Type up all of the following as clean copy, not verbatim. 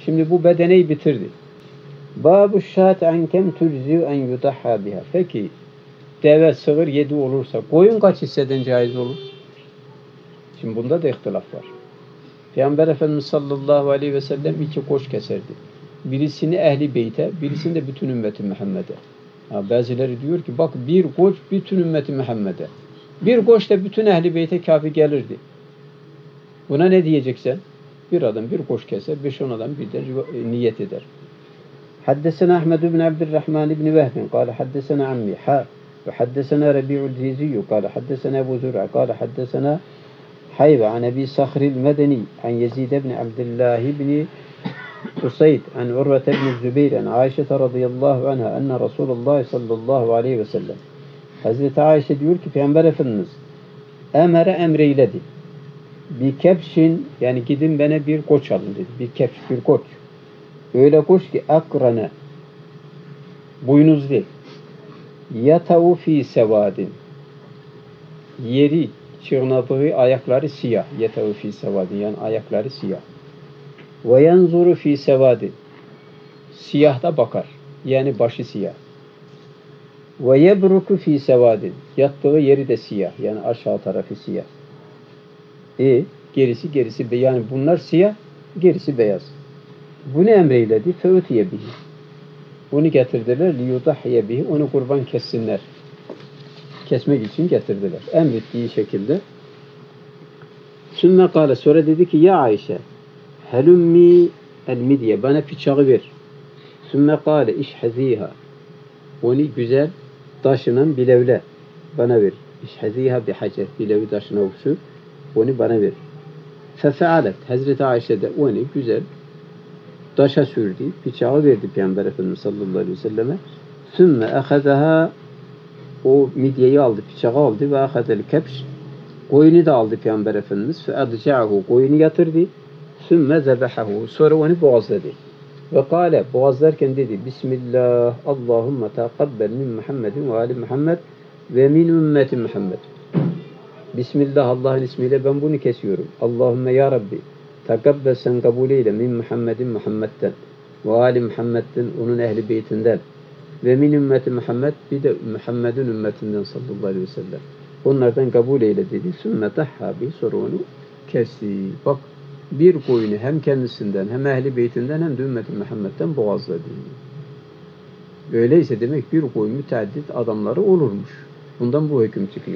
Şimdi bu bedeneyi bitirdi. Babu şat an kem tujzi en yudahha biha. Peki deve, sığır 7 olursa koyun kaç hisseden caiz olur? Şimdi bunda da ihtilaf var. Peygamber Efendimiz sallallahu aleyhi ve sellem 2 koç keserdi. Birisini ehli beyte, birisini de bütün ümmeti Muhammed'e. Bazıları diyor ki bak bir koç bütün ümmeti Muhammed'e. Bir koç da bütün ehli beyte kafi gelirdi. Buna ne diyeceksen? Bir adam bir koç keser, 5-10 adam birden niyet eder. Haddesena Ahmed ibn Abdurrahman ibn Vehb kâle haddesena ammi ve haddesena Rabi'ul Ziziyyü kâle haddesena Ebu Zur'a kâle haddesena Haybe an Ebi Sahril Medeni an Yezid ibn Abdullah ibn Usayd an Urve ibn Zübeyir an Ayşe radıyallahu anha enne Resulullah sallallahu aleyhi ve sellem. Hazreti Ayşe diyor ki Peygamber Efendimiz emreyledi. Bir kepşin yani gidin bana bir koç alın dedi. Bir kepş, bir koç. Öyle koç ki akrane boynuzlu yatavu fi sevadin yeri çırnadığı ayakları siyah. Yatavu fi sevadin yani ayakları siyah. Ve yanzuru fi sevadin siyah da bakar. Yani başı siyah. Ve yebruku fi sevadin yattığı yeri de siyah. Yani aşağı tarafı siyah. Gerisi yani bunlar siyah, gerisi beyaz. Bunu emreyledi. Feutiye bihi. Bunu getirdiler. Liyudahhiye bihi. Onu kurban kessinler. Kesmek için getirdiler. Emrettiği şekilde. Sümme kâle. Sonra dedi ki ya Ayşe helummi el midye. Bana bıçağı ver. Sümme kâle işhaziha. Onu güzel taşınan bilevle bana ver. İşhaziha bihacer. Bilevi taşına usul. Onu bana ver. Fefealet. Hazreti Ayşe de onu güzel taşa sürdü. Bıçağı verdi Peygamber Efendimiz sallallahu aleyhi ve selleme. Sümme ehazaha o midyeyi aldı, bıçağı aldı ve ehadel kepş koyunu da aldı Peygamber Efendimiz. Fe adca'ahu koyunu yatırdı. Sümme zebehahu. Sonra onu boğazladı. Ve kâle boğazlarken dedi Bismillah Allahümme taqabbel min Muhammedin ve ali Muhammed ve min ümmeti Muhammed. Bismillah Allah'ın ismiyle ben bunu kesiyorum. Allahümme ya Rabbi takabbel sen kabul eyle min Muhammedin Muhammed'den ve ali Muhammed'den onun ehli beytinden ve min ümmeti Muhammed bir de Muhammed'in ümmetinden sallallahu aleyhi ve sellem. Onlardan kabul eyle dedi. Sümme tahhabi sonra onu kesti. Bak bir koyunu hem kendisinden hem ehli beytinden hem de ümmeti Muhammed'den boğazladı. Öyleyse demek bir koyun müteaddit adamları olurmuş. Bundan bu hüküm çıkıyor.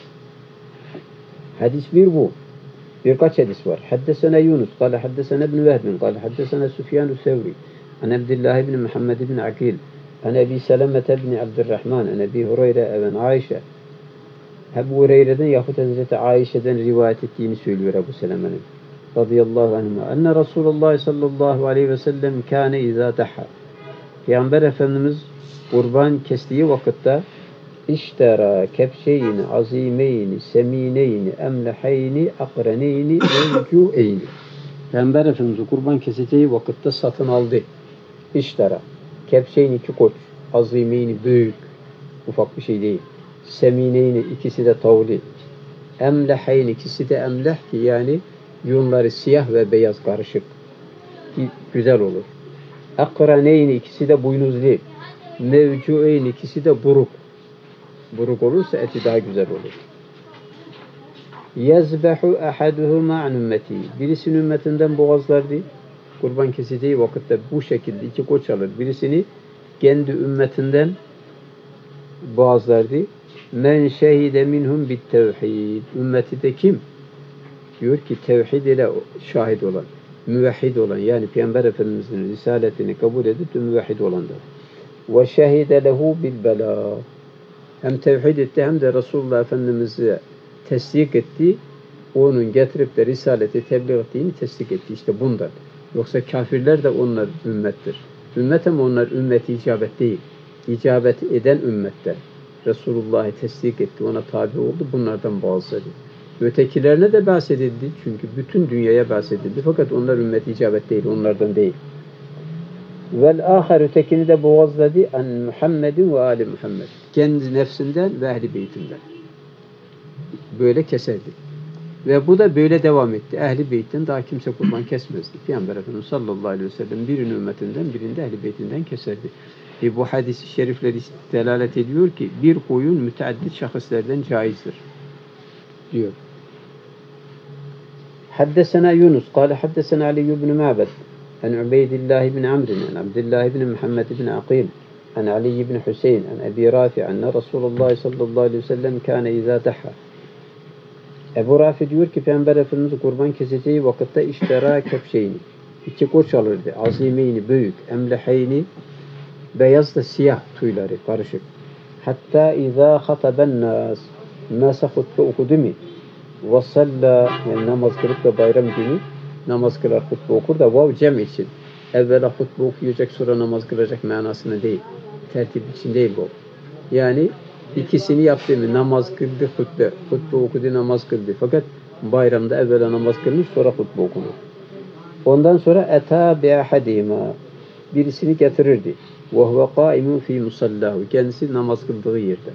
Hadis bir bu. Birkaç hadis var. Haddesena Yunus, kâle haddesena ibn Vehbin, kâle haddesena Süfyan-ı Sevri, an Abdullah ibn Muhammed ibn Akil, an Ebi Selamete ibn Abdurrahman, an Ebi Hureyre even Ayşe. Ebu Hureyre'den yahut Hazreti Ayşe'den rivayet ettiğini söylüyor Ebu Seleme'nin. Radıyallahu anhuma. Enne Resulullah sallallahu aleyhi ve sellem kâne izâ daha. Peygamber Efendimiz kurban kestiği vakitte İştera kepşeyni azimeyni semineyni emleheyni akreneyni mevcueyni. Peygamber Efendimiz kurban keseceği vakitte satın aldı. İştera kepşeyni 2 koç, azimeyni büyük, ufak bir şey değil. Semineyni ikisi de tavli. Emleheyni ikisi de emleh ki yani yunları siyah ve beyaz karışık. Ki güzel olur. Akreneyni ikisi de boynuzlu. Mevcueyni ikisi de buruk. Buruk olursa eti daha güzel olur. Yazbehu ahaduhuma an ümmeti. Birisinin ümmetinden boğazlardı. Kurban keseceği vakitte bu şekilde 2 koç alır. Birisini kendi ümmetinden boğazlardı. Men şehide minhum bit tevhid. Ümmeti de kim? Diyor ki tevhid ile şahit olan, müvehhid olan yani Peygamber Efendimiz'in risaletini kabul edip müvehhid olandır. Ve şehide lehu bil bela. Hem tevhid etti hem de Resulullah Efendimiz'i tesdik etti. Onun getirip de risaleti tebliğ ettiğini tesdik etti. İşte bundan. Yoksa kafirler de onlar ümmettir. Ümmet ama onlar ümmeti icabet değil. İcabet eden ümmetten. Resulullah'ı tesdik etti. Ona tabi oldu. Bunlardan bazıları. Ötekilerine de bahsedildi. Çünkü bütün dünyaya bahsedildi. Fakat onlar ümmet icabet değil. Onlardan değil. Vel ahar ötekini de boğazladı an Muhammedin ve ali Muhammed. Kendi nefsinden ve ehli beytinden. Böyle keserdi. Ve bu da böyle devam etti. Ehli beytten daha kimse kurban kesmezdi. Peygamber Efendimiz sallallahu aleyhi ve sellem birinin ümmetinden, birinde ehli beytinden keserdi. Bu hadis-i şerifler delalet ediyor ki bir koyun müteaddit şahıslardan caizdir diyor. Haddesena Yunus, kâle haddesena Ali ibn Ma'bed, an Ubeydillah ibn Amr, an Abdullah ibn Muhammed ibn Aqil, an Ali ibn Hüseyin, an Ebi Rafi, anne Resulullah sallallahu aleyhi ve sellem kâne izâ daha. Ebu Rafi diyor ki Peygamber Efendimiz kurban keseceği vakitte iştera kepşeyni, iki koç alırdı, azimeyni büyük, emleheyni, beyaz da siyah tüyleri karışık. Hatta izâ hataben nâs, nâsa hutbe okudu mu? Ve salla, yani namaz kılıp da bayram günü namaz kılar, hutbe okur da vav cem için. Evvela hutbe okuyacak, sonra namaz kılacak manasını değil. Tertip için değil bu. Yani ikisini yaptı mı? Namaz kıldı, hutbe okudu, namaz kıldı. Fakat bayramda evvela namaz kılmış, sonra hutbe okunur. Ondan sonra etâ bi'ahadîmâ, birisini getirirdi. وَهُوَ قَائِمٌ ف۪ي مُسَلَّهُ, kendisi namaz kıldığı yerde.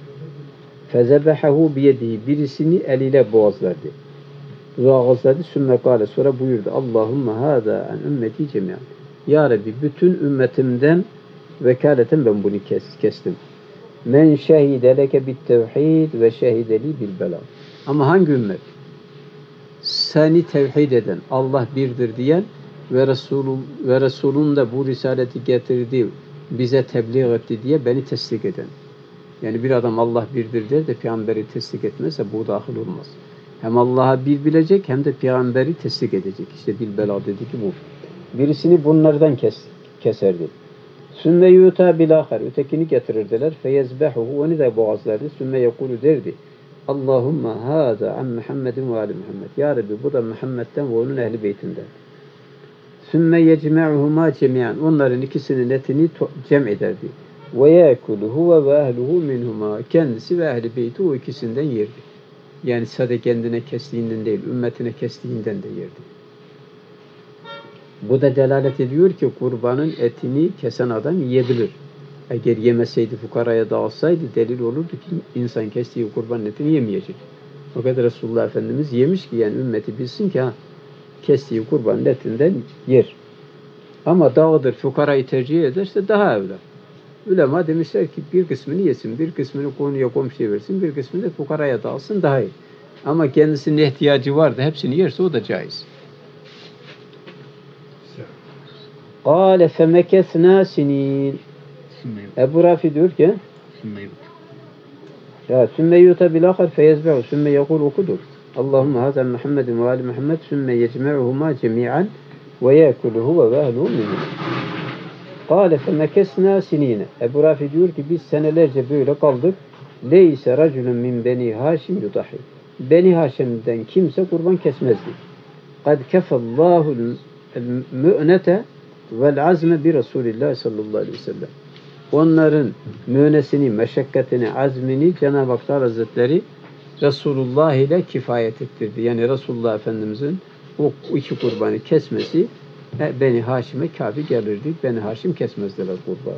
فَزَبَحَهُ بِيَدِهِ, birisini eliyle boğazladı. Boğazladı, sümme kâle, sonra buyurdu. Allahümme hâzâ en ümmeti cemiyan. Ya Rabbi, bütün ümmetimden vekaleten ben bunu kestim. Men şehide leke bit tevhid ve şehideli bil bela. Ama hangi ümmet? Seni tevhid eden, Allah birdir diyen ve Resulun da bu risaleti getirdi, bize tebliğ etti diye beni tesdik eden. Yani bir adam Allah birdir der de peygamberi tesdik etmezse bu dahil olmaz. Hem Allah'a bir bilecek hem de peygamberi tesdik edecek. İşte bil bela dedi ki bu. Birisini bunlardan keserdi. Sümme yuta bil ahar, ötekini getirirdiler. Feyezbehuhu, onu da boğazlardı. Sümme yekulu derdi. Allahümme hâzâ an Muhammedin ve âli Muhammed. Ya Rabbi, bu da Muhammed'den ve onun ehli beytinden. Sümme yecme'uhuma cemiyan, onların ikisinin etini cem ederdi. Ve yekuluhu ve ehluhu minhuma, kendisi ve ehli beyti o ikisinden yerdi. Yani sadece kendine kestiğinden değil, ümmetine kestiğinden de yerdi. Bu da delalet ediyor ki kurbanın etini kesen adam yiyebilir. Eğer yemeseydi, fukaraya dağıtsaydı delil olurdu ki insan kestiği kurbanın etini yemeyecek. O kadar Resulullah Efendimiz yemiş ki yani ümmeti bilsin ki kestiği kurbanın etinden yer. Ama dağıdır, fukarayı tercih ederse daha evla. Ulema demişler ki bir kısmını yesin, bir kısmını konuya komşuya versin, bir kısmını da fukaraya dağılsın daha iyi. Ama kendisine ihtiyacı var da hepsini yerse o da caiz. قال فمكثنا سنين. Ebu Rafi diyor ki sümme yuta bil ahar feyezbe'u sümme yekul okudur. Allahümme hazen Muhammedin ve ali Muhammed sümme yecme'uhuma cemi'an ve yekuluhu ve ehluhu minhu. Kâle femekesnâ sinîne. Ebu Rafi diyor ki biz senelerce böyle kaldık. Leyse raculun min beni Haşim yudahi. Beni Haşim'den kimse kurban kesmezdi. Kad kefallâhu mü'nete vel azme bi Resulillah sallallahu aleyhi ve sellem. Onların mü'nesini, meşakkatini, azmini Cenab-ı Hak Hazretleri Resulullah ile kifayet ettirdi. Yani Resulullah Efendimizin o iki kurbanı kesmesi Beni Haşim'e kafi gelirdi. Beni Haşim kesmezdiler kurbanı.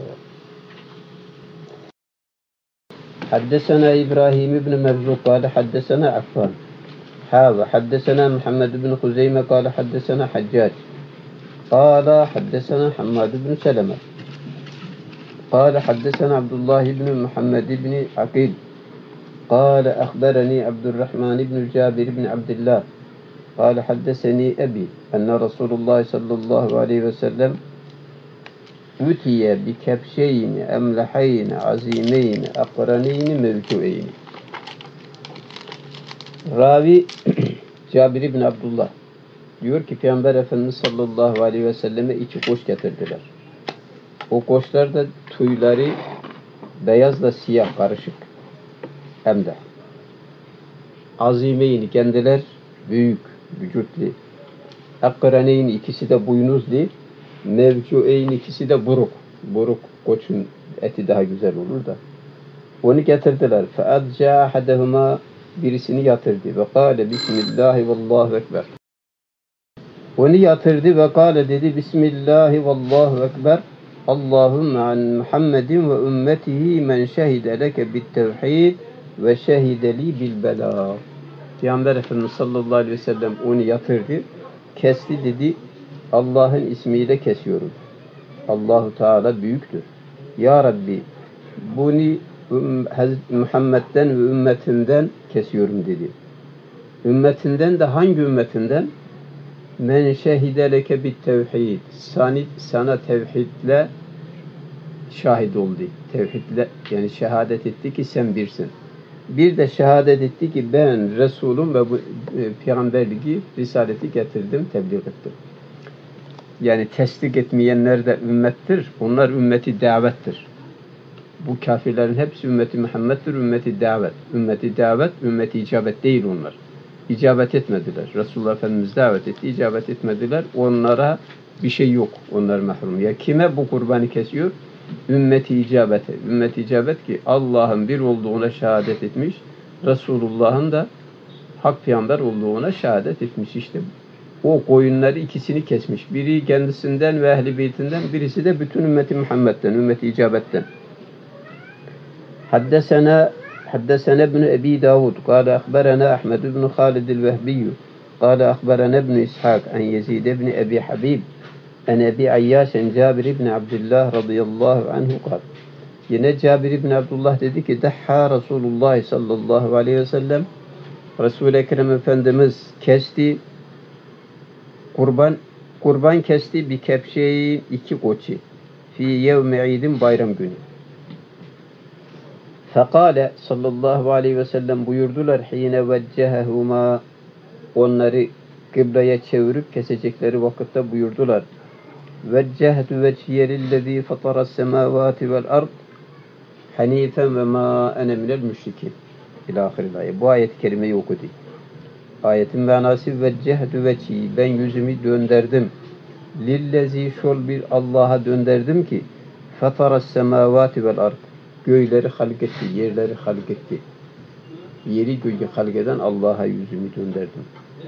Haddesena İbrahim ibn Mevzuk kâle haddesena Affan. Haddesena Muhammed ibn Huzeyme kâle haddesena Haccac. Kâle haddesena Hammad ibn Seleme. Kâle haddesena Abdullah ibn Muhammed ibn Akil. Kâle akhberani Abdurrahman ibn Cabir ibn Abdillah. قال حدثني أبي أن رسول الله صلى الله عليه وسلم أتي بكبشين أملحين عظيمين أقرنين mevcu'eyn. Ravi Cabir ibn Abdullah diyor ki Peygamber Efendimiz sallallahu aleyhi ve selleme iki koç getirdiler. O koçlarda tüyleri beyazla siyah karışık. Hem de azimeyn, kendiler büyük, vücutlu. Akkareyn, ikisi de boynuzlu. Mevcu'eyn, ikisi de buruk. Buruk koçun eti daha güzel olur da. Onu getirdiler. فَاَدْجَا اَحَدَهُمَا, birisini yatırdı. Ve kâle bismillahi vallahu ekber. Onu yatırdı ve kâle dedi bismillahi vallahu ekber. Allahümme an Muhammedin ve ümmetihi men şehide leke bit tevhid ve şehide li bil bela. Peygamber Efendimiz sallallahu aleyhi ve sellem onu yatırdı. Kesti dedi. Allah'ın ismiyle kesiyorum. Allahu Teala büyüktür. Ya Rabbi bunu Hazreti Muhammed'den ve ümmetinden kesiyorum dedi. Ümmetinden de hangi ümmetinden? Men şehide leke bit tevhid. Sana tevhidle şahit oldu. Tevhidle yani şehadet etti ki sen birsin. Bir de şehadet etti ki ben Resulüm ve bu peygamberliği, risaleti getirdim, tebliğ ettim. Yani tasdik etmeyenler de ümmettir. Onlar ümmeti davettir. Bu kafirlerin hepsi ümmeti Muhammed'dir, ümmeti davet. Ümmeti davet, ümmeti icabet değil onlar. İcabet etmediler. Resulullah Efendimiz davet etti, icabet etmediler. Onlara bir şey yok. Onlar mahrum. Ya kime bu kurbanı kesiyor? Ümmeti icabete. Ümmeti icabet ki Allah'ın bir olduğuna şehadet etmiş. Resulullah'ın da hak peygamber olduğuna şehadet etmiş işte. O koyunları ikisini kesmiş. Biri kendisinden ve ehl-i beytinden, birisi de bütün ümmeti Muhammed'den, ümmeti icabetten. حدثنا ابن أبي داود قال أخبرنا أحمد بن خالد الوهبي قال أخبرنا ابن إسحاق عن يزيد بن أبي حبيب عن أبي عياش عن جابر بن عبد الله رضي الله عنه قال yine Cabir İbni Abdullah dedi ki Dahha Resulullah sallallahu aleyhi ve sellem Resul-i Ekrem Efendimiz kesti kurban kesti bir kepşeyi iki koçi fi yevmi idin bayram günü. Fekale sallallahu aleyhi ve sellem buyurdular hine veccehehuma onları kıbleye çevirip kesecekleri vakitte buyurdular. Veccehtu vecihiyelillezî fataras semâvâti vel ard hanifen ve mâ ene minel müşrikîn. İlâhiril ayet. Bu ayet-i kerimeyi okudu. Ayetin manası veccehtu vecihi ben yüzümü döndürdüm. Lillezî şol bir Allah'a döndürdüm ki fataras semâvâti vel ard göğleri halk etti, yerleri halk etti. Yeri göğü halk eden Allah'a yüzümü döndürdüm.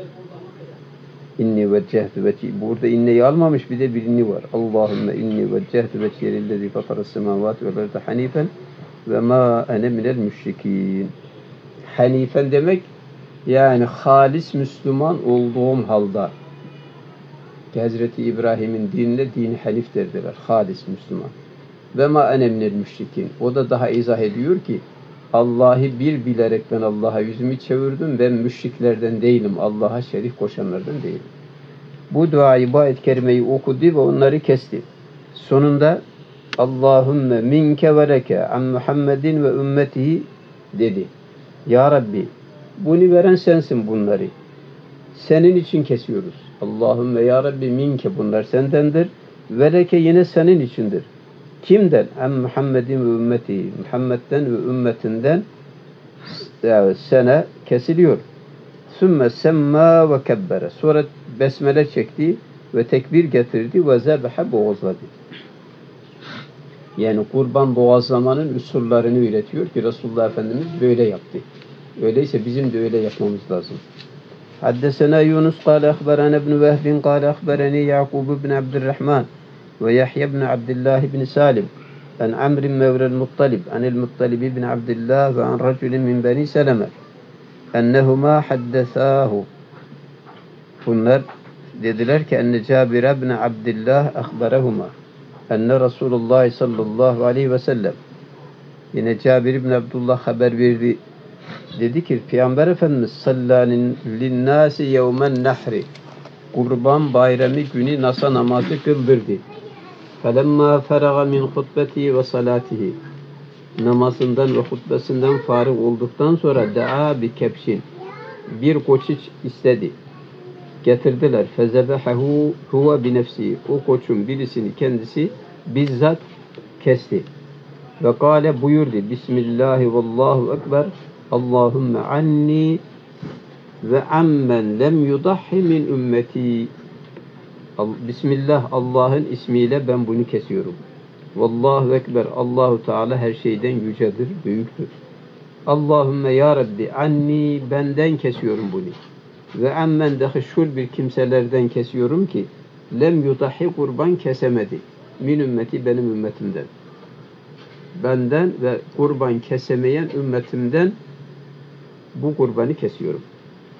İnni veccehtu vecihi. Burada inneyi almamış bir de birini var. Allahümme inni veccehtu vecihi lillezî fataras semâvâti vel ard hanifen ve mâ ene minel müşrikîn. Hanifen demek yani halis Müslüman olduğum halde. Hazreti İbrahim'in dinine dini hanif derdiler. Halis Müslüman. Ve ma ene minel müşrikin. O da daha izah ediyor ki Allah'ı bir bilerek ben Allah'a yüzümü çevirdim. Ben müşriklerden değilim. Allah'a şerik koşanlardan değilim. Bu duayı, bu ayet-i kerimeyi okudu ve onları kesti. Sonunda Allahümme minke ve leke an Muhammedin ve ümmetihi dedi. Ya Rabbi bunu veren sensin bunları. Senin için kesiyoruz. Allahümme ya Rabbi minke bunlar sendendir. Ve leke yine senin içindir. Kimden? En Muhammedin ve ümmeti. Muhammed'den ve ümmetinden sene kesiliyor. Sümme semma ve kebbere. Sonra besmele çekti ve tekbir getirdi ve zebehe boğazladı. Yani kurban boğazlamanın usullarını üretiyor ki Resulullah Efendimiz böyle yaptı. Öyleyse bizim de öyle yapmamız lazım. Haddesena Yunus kâle ehberene ibn Vehbin kâle ehbereni Ya'kub ibn Abdurrahman ve Yahya ibn Abdullah ibn Salim an Amr mevlel Muttalib anil Muttalib ibn Abdullah ve an raculin min Beni Seleme ennehuma haddesâhu. Bunlar dediler ki enne Cabir ibn Abdullah ahberehuma enne Resulullah sallallahu aleyhi ve sellem. Yine Cabir ibn Abdullah haber verdi. Dedi ki Peygamber Efendimiz sallallahu linnâsi yevmen nahri kurban bayramı günü nasa namazı kıldırdı. Felemma feraga min hutbeti ve salatihi namazından ve hutbesinden farık olduktan sonra daa bi kepşin bir koçu istedi. Getirdiler. Fezebehehu huve bi nefsi. O koçun birisini kendisi bizzat kesti. Ve kâle buyurdu. Bismillahi vallahu ekber. Allahümme anni ve ammen lem yudahhi min ümmeti. Bismillah Allah'ın ismiyle ben bunu kesiyorum. Vallahu ekber. Allahu Teala her şeyden yücedir, büyüktür. Allahümme ya Rabbi anni benden kesiyorum bunu. Ve ammen dahi şul bir kimselerden kesiyorum ki lem yudahhi kurban kesemedi. Min ümmeti benim ümmetimden. Benden ve kurban kesemeyen ümmetimden bu kurbanı kesiyorum.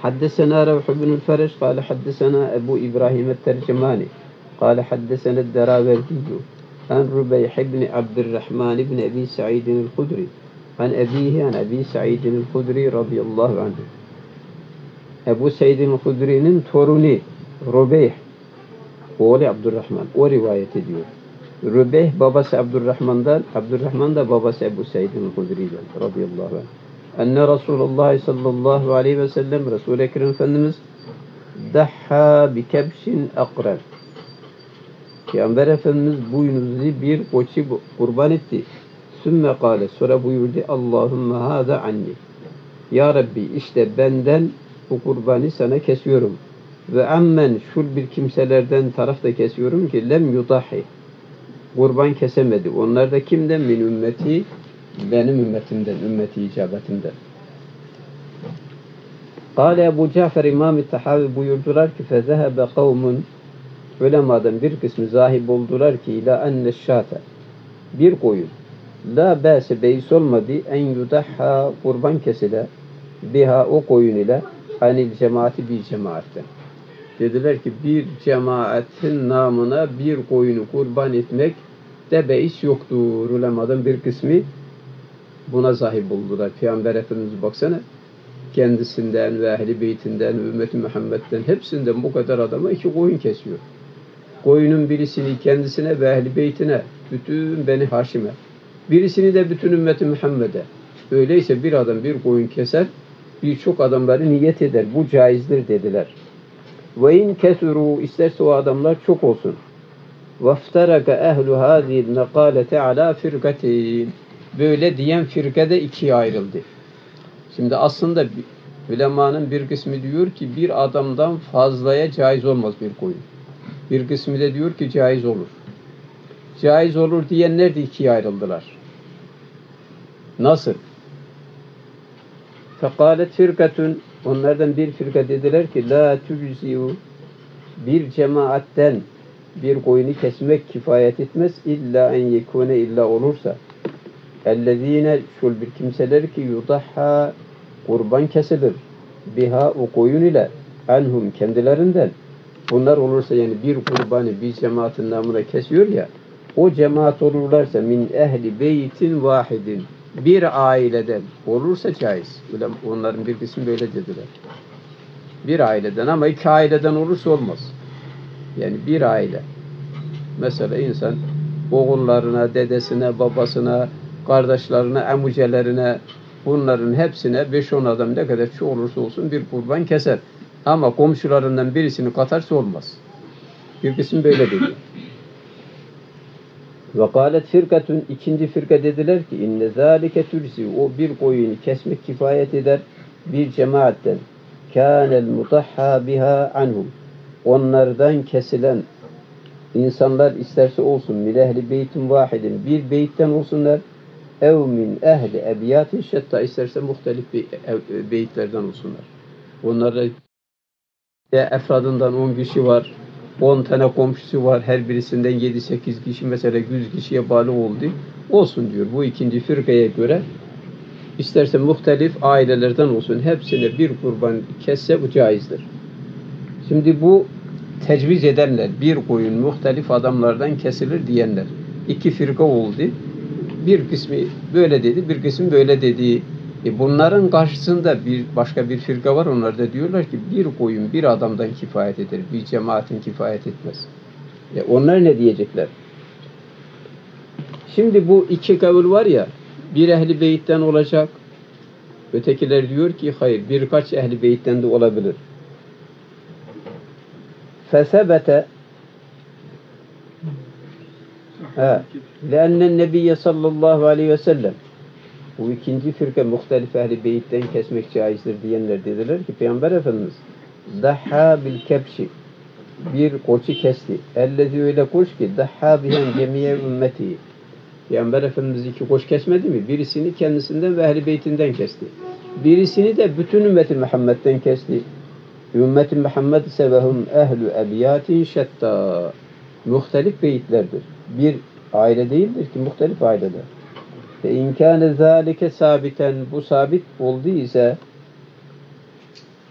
حدثنا روح بن الفرج قال حدثنا أبو إبراهيم الترجماني قال حدثنا الدراوردي عن ربيح بن عبد الرحمن بن أبي سعيد الخدري عن أبيه عن أبي سعيد الخدري رضي الله عنه. Ebu Seyyid'in Hudri'nin torunu Rubeyh, oğlu Abdurrahman, o rivayet ediyor. Rubeyh babası Abdurrahman'dan, Abdurrahman da babası Ebu Seyyid'in Hudri'den radıyallahu anh. Enne Resulullah sallallahu aleyhi ve sellem, Resul-i Ekrem Efendimiz dahha bi kebşin akrar. Peygamber Efendimiz boynuzlu bir koçu kurban etti. Sümme kâle, sonra buyurdu, Allahümme hâza anni. Ya Rabbi, işte benden bu kurbanı sana kesiyorum. Ve ammen, şul bir kimselerden tarafta kesiyorum ki lem yudahi. Kurban kesemedi. Onlar da kimden? Min ümmeti, benim ümmetimden, ümmeti icabetimden. Kâle Ebu Cafer İmam-ı Tahavi buyurdular ki fezehebe kavmun, ulemadan bir kısmı zahib oldular ki ila enne şâte, bir koyun la bâse beis olmadı en yudahha, kurban kesile biha, o koyun ile anil cemaati, bir cemaatten. Dediler ki bir cemaatin namına bir koyunu kurban etmek de beis yoktur. Ulemadan bir kısmı buna sahip oldular. Peygamber Efendimiz baksana, kendisinden ve ehli beytinden, ümmeti Muhammed'den hepsinden bu kadar adama 2 koyun kesiyor. Koyunun birisini kendisine ve ehli beytine, bütün Beni Haşim'e, birisini de bütün ümmeti Muhammed'e. Öyleyse bir adam bir koyun keser, birçok adamları niyet eder. Bu caizdir dediler. Ve in kesuru, isterse o adamlar çok olsun. Vaftaraka ehlu hâzîl meqâlete alâ firkatin. Böyle diyen firkede 2'ye ayrıldı. Şimdi aslında ulemanın bir kısmı diyor ki bir adamdan fazlaya caiz olmaz bir koyun. Bir kısmı da diyor ki caiz olur. Caiz olur diyenler de 2'ye ayrıldılar. Nasıl? Fekalet firkatun, onlardan bir firka dediler ki la tüczi'u, bir cemaatten bir koyunu kesmek kifayet etmez illa en yekune, illa olursa ellezine, şul bir kimseler ki yudahha, kurban kesilir biha, o koyun ile anhum, kendilerinden. Bunlar olursa, yani bir kurbanı bir cemaatin namına kesiyor ya, o cemaat olurlarsa min ehli beytin vahidin, bir aileden olursa caiz. Onların bir kısmı böyle dediler. Bir aileden, ama 2 aileden olursa olmaz. Yani bir aile. Mesela insan oğullarına, dedesine, babasına, kardeşlerine, amucelerine, bunların hepsine 5-10 adam ne kadar çok olursa olsun bir kurban keser. Ama komşularından birisini katarsa olmaz. Bir kısım böyle dedi. Ve kâlet firkatun, ikinci firka dediler ki inne zâlike türsi, o bir koyunu kesmek kifayet eder bir cemaatten. Kânel mutahhâ biha anhum, onlardan kesilen insanlar isterse olsun min ehli beytin vahidin, bir beytten olsunlar, ev min ehli ebiyatin şetta, isterse muhtelif beytlerden olsunlar. Onlarda efradından 10 kişi var, 10 tane komşusu var, her birisinden 7-8 kişi, mesela 100 kişiye bağlı oldu. Olsun diyor. Bu ikinci firkaya göre isterse muhtelif ailelerden olsun, hepsine bir kurban kesse bu caizdir. Şimdi bu tecviz edenler, bir koyun muhtelif adamlardan kesilir diyenler 2 firka oldu. Bir kısmı böyle dedi, bir kısmı böyle dedi. Bunların karşısında başka bir firka var. Onlar da diyorlar ki bir koyun bir adamdan kifayet eder. Bir cemaatin kifayet etmez. Onlar ne diyecekler? Şimdi bu 2 kavul var ya, bir ehli beytten olacak. Ötekiler diyor ki hayır, birkaç ehli beytten de olabilir. Fesebete le'ennen nebiyye sallallahu aleyhi ve sellem, bu ikinci firka muhtelif ehli beyitten kesmek caizdir diyenler dediler ki Peygamber Efendimiz dahha bil kebşi, bir koçu kesti. Ellezi, öyle koç ki dahha bihen cemiye ümmeti, Peygamber Efendimiz 2 koç kesmedi mi? Birisini kendisinden ve ehli beytinden kesti. Birisini de bütün ümmeti Muhammed'den kesti. Ümmeti Muhammed sevehum ehlu ebiyatin şetta, muhtelif beyitlerdir. Bir aile değildir ki, muhtelif aileler. Ve imkâne zâlike sabiten, bu sabit oldu ise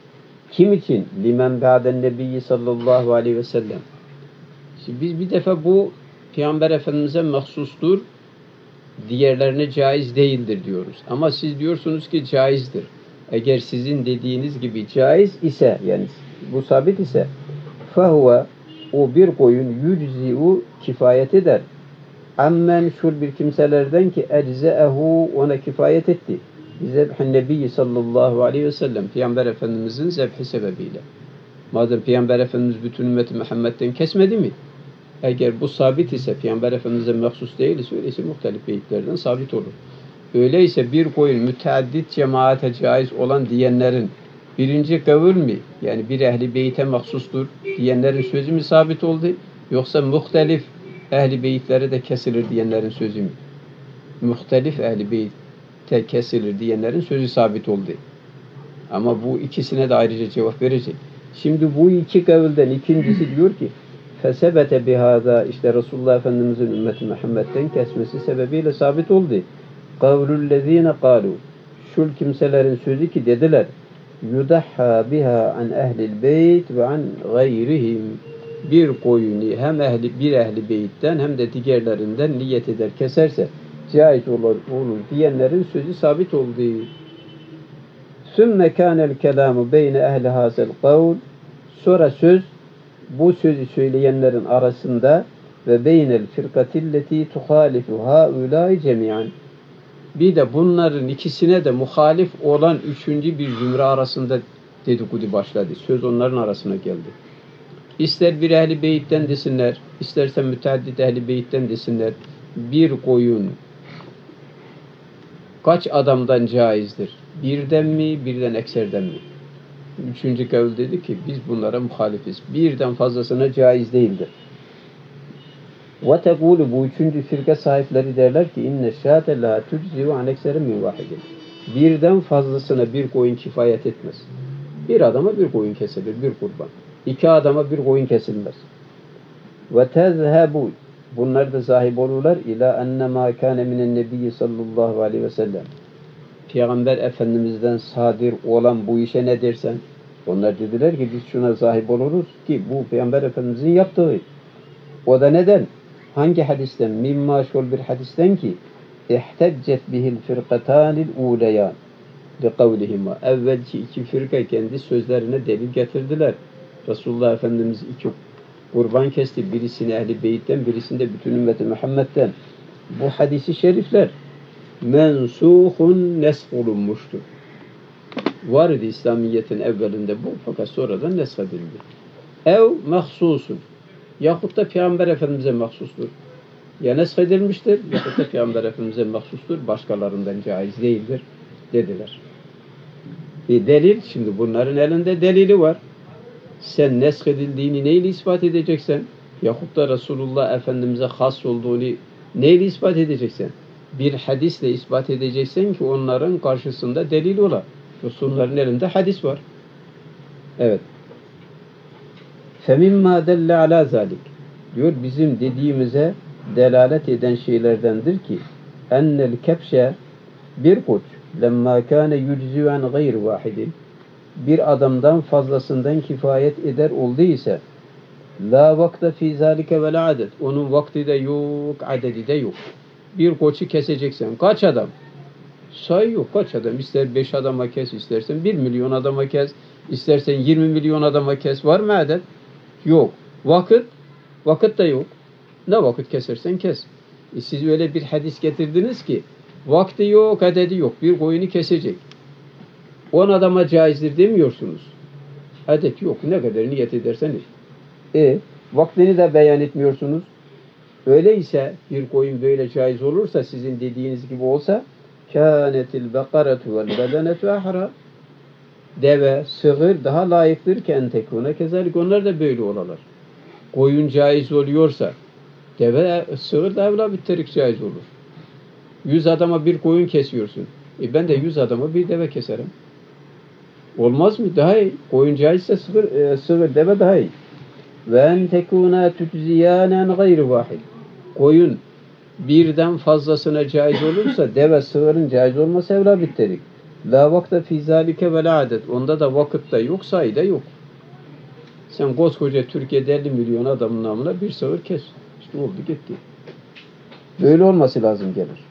Kim için? Limen ba'den nebiyyi sallallahu aleyhi ve sellem. Şimdi biz bir defa bu Peygamber Efendimiz'e mahsustur, diğerlerine caiz değildir diyoruz. Ama siz diyorsunuz ki caizdir. Eğer sizin dediğiniz gibi caiz ise, yani bu sabit ise fehuve, o bir koyun yüczi'u kifayet eder. Ammen şur bir kimselerden ki ecze'ehu, ona kifayet etti. Zebhin Nebiyyi sallallahu aleyhi ve sellem, Peygamber Efendimizin zebhi sebebiyle. Madem Peygamber Efendimiz bütün ümmeti Muhammed'den kesmedi mi? Eğer bu sabit ise, Peygamber Efendimiz'e mahsus değilse, öyleyse muhtelif beyitlerden sabit olur. Öyleyse bir koyun müteaddit cemaate caiz olan diyenlerin birinci kavul mi? Yani bir ehli beyte mahsustur diyenlerin sözü mü sabit oldu? Yoksa muhtelif ehli beyitlere de kesilir diyenlerin sözü mü? Muhtelif ehli beyte kesilir diyenlerin sözü sabit oldu. Ama bu ikisine de ayrıca cevap verecek. Şimdi bu iki kavulden ikincisi diyor ki fesebete bihada, işte Resulullah Efendimizin ümmeti Muhammed'den kesmesi sebebiyle sabit oldu. Kavlullezine kalu, şul kimselerin sözü ki dediler yudahha biha an ehlil beyt ve an gayrihim, bir koyunu hem bir ehli beytten hem de diğerlerinden niyet eder keserse caiz olur diyenlerin sözü sabit oldu. Sümme kânel kelâmu beyne ehli hâzel kavl, sonra söz bu sözü söyleyenlerin arasında ve beynel firkatilleti tuhalifu haulâi cemiyan, bir de bunların ikisine de muhalif olan üçüncü bir zümre arasında dedikodu başladı. Söz onların arasına geldi. İster bir ehli beyitten desinler, isterse müteaddit ehli beyitten desinler, bir koyun kaç adamdan caizdir? Birden mi, birden ekserden mi? Üçüncü kavl dedi ki biz bunlara muhalifiz. Birden fazlasına caiz değildir. وَتَقُولُ, bu üçüncü firka sahipleri derler ki inne şâte lâ tüczi'u an ekserin min vahidin. Birden fazlasına bir koyun kifayet etmez. Bir adama bir koyun kesilir, bir kurban. İki adama bir koyun kesilmez. وَتَذْهَبُ, bunlar da sahip olurlar ila ennemâ kâne minen nebiyyi sallallahu aleyhi ve sellem. Peygamber Efendimiz'den sadir olan bu işe ne dersen, onlar dediler ki biz şuna sahip oluruz ki bu Peygamber Efendimiz'in yaptığı. O da neden? Hangi hadisten? Mimma şol bir hadisten ki ihteccet bihil firqatanil uleyan li kavlihima. Evvelki iki firka kendi sözlerine delil getirdiler. Resulullah Efendimiz iki kurban kesti. Birisini ehli beyitten, birisini de bütün ümmeti Muhammed'den. Bu hadisi şerifler mensuhun nesholunmuştur. Var idi İslamiyet'in evvelinde bu, fakat sonradan neshedildi. Ev mahsusun, yahut da Peygamber Efendimiz'e mahsustur. Ya neshedilmiştir, yahut da Peygamber Efendimiz'e mahsustur, başkalarından caiz değildir dediler. Delil, şimdi bunların elinde delili var. Sen neshedildiğini neyle ispat edeceksen, yahut da Resulullah Efendimiz'e has olduğunu neyle ispat edeceksen, bir hadisle ispat edeceksen ki onların karşısında delil ola. Resullerin elinde hadis var. Evet. فَمِمَّا دَلَّ عَلَى ذَلِكَ, diyor bizim dediğimize delalet eden şeylerdendir ki اَنَّ الْكَبْشَ, bir koç لَمَّا كَانَ يُجْزِيُ عَنْ غَيْرِ وَاحِدٍ, bir adamdan fazlasından kifayet eder olduysa la vakte fi zalike ve la adet, onun vakti de yok, adedi de yok. Bir koçu keseceksen kaç adam? Sayı yok, kaç adam? İster 5 adama kes, istersen 1 milyon adama kes, istersen 20 milyon adama kes. Var mı adet? Yok. Vakit de yok. Ne vakit kesersen kes. Siz öyle bir hadis getirdiniz ki vakti yok, adedi yok. Bir koyunu kesecek. 10 adama caizdir demiyorsunuz. Adet yok. Ne kadar niyet ederseniz. Vaktini de beyan etmiyorsunuz. Öyleyse bir koyun böyle caiz olursa, sizin dediğiniz gibi olsa kânetil bekaratu vel bedenetu ahra, deve, sığır daha layıktır ki entekûne kezalik, onlar da böyle olalar. Koyun caiz oluyorsa deve, sığır da evla bitterik caiz olur. 100 adama bir koyun kesiyorsun. Ben de 100 adama bir deve keserim. Olmaz mı? Daha iyi. Koyun caizse sığır, deve daha iyi. Ve entekûne tücziyânen gayri vahid. Koyun birden fazlasına caiz olursa deve, sığırın caiz olması evla bitterik. La vakte fî zâlike ve la adet. Onda da vakit de yok, sayı da yok. Sen koskoca Türkiye'de 50 milyon adamın namına bir sığır kes. İşte oldu gitti. Böyle olması lazım gelir.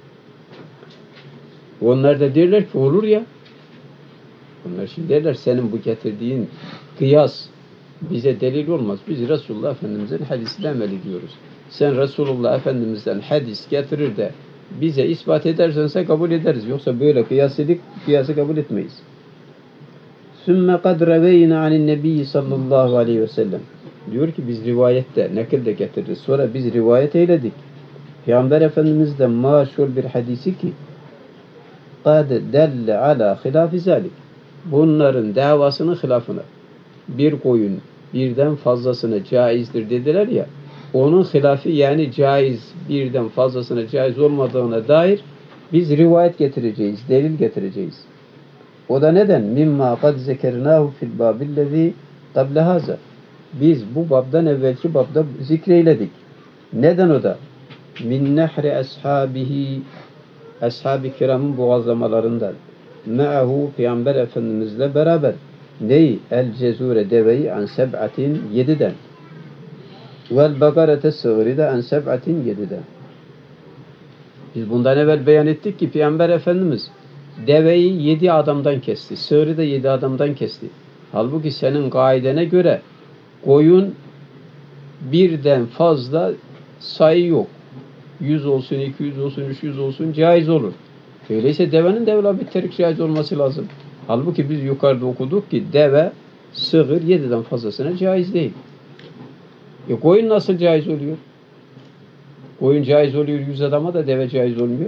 Onlar da derler ki olur ya. Onlar şimdi derler senin bu getirdiğin kıyas bize delil olmaz. Biz Resulullah Efendimiz'in hadisine amel ediyoruz. Sen Resulullah Efendimiz'den hadis getirir de bize ispat edersense kabul ederiz. Yoksa böyle kıyası kabul etmeyiz. Sümme kad reveyna anin nebiyyi sallallahu aleyhi ve sellem. Diyor ki biz rivayette, nakilde getiririz. Sonra biz rivayet eyledik. Peygamber Efendimiz'den maşhur bir hadisi ki kad delle ala hilafi zalik. Bunların davasının hilafına. Bir koyun birden fazlasına caizdir dediler ya. Onun hilafı yani caiz birden fazlasına caiz olmadığına dair biz rivayet getireceğiz, delil getireceğiz. O da neden? Mimma kad zekernahu fil babillezî kable haza. Biz bu babdan evvelki babda zikreyledik. Neden o da? Min nehri ashabihi, ashab-ı kiramın boğazlamalarından. Me'ahu Peygamber Efendimizle beraber. Ney? El cezure deveyi an seb'atin 7'den. Vel bagarete sığırı da an seb'atin 7'den. Biz bundan evvel beyan ettik ki Peygamber Efendimiz deveyi 7 adamdan kesti. Sığırı da 7 adamdan kesti. Halbuki senin kaidene göre koyun birden fazla sayı yok. 100 olsun, 200 olsun, 300 olsun caiz olur. Öyleyse devenin de evla bir terik caiz olması lazım. Halbuki biz yukarıda okuduk ki deve, sığır 7'den fazlasına caiz değil. Koyun nasıl caiz oluyor? Koyun caiz oluyor 100 adama da deve caiz olmuyor.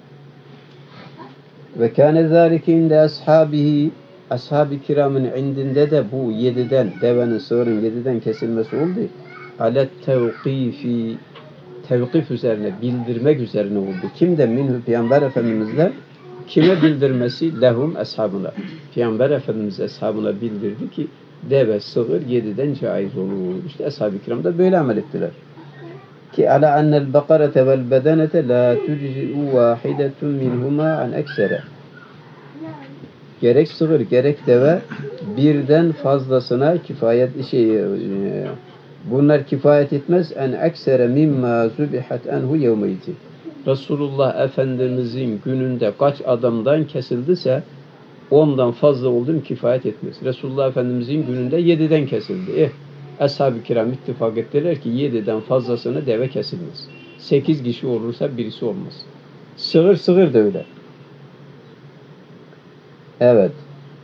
Ve kâne zâlike inde ashabihi, ashab-ı kiramın indinde de bu 7'den, devenin, sığırın 7'den kesilmesi oldu. Alet tevkifi, tevkif üzerine, bildirmek üzerine oldu. Kimden? Minhu Peygamber Efendimiz'le kime bildirmesi? Lehum ashabına. Peygamber Efendimiz ashabına bildirdi ki deve, sığır 7'den caiz olur. İşte ashab-ı kiram da böyle amel ettiler. Ki ala ennel bakarete vel bedenete la tujzi'u vahidetun minhuma an eksere. Gerek sığır gerek deve birden fazlasına bunlar kifayet etmez en eksere mimma zubihat enhu yevmeyti. Resulullah Efendimizin gününde kaç adamdan kesildiyse ondan fazla olduğum kifayet etmez. Resulullah Efendimizin gününde 7'den kesildi. Ashab-ı kiram ittifak ettiler ki 7'den fazlasına deve kesilmez. 8 kişi olursa birisi olmaz. Sığır da öyle. Evet.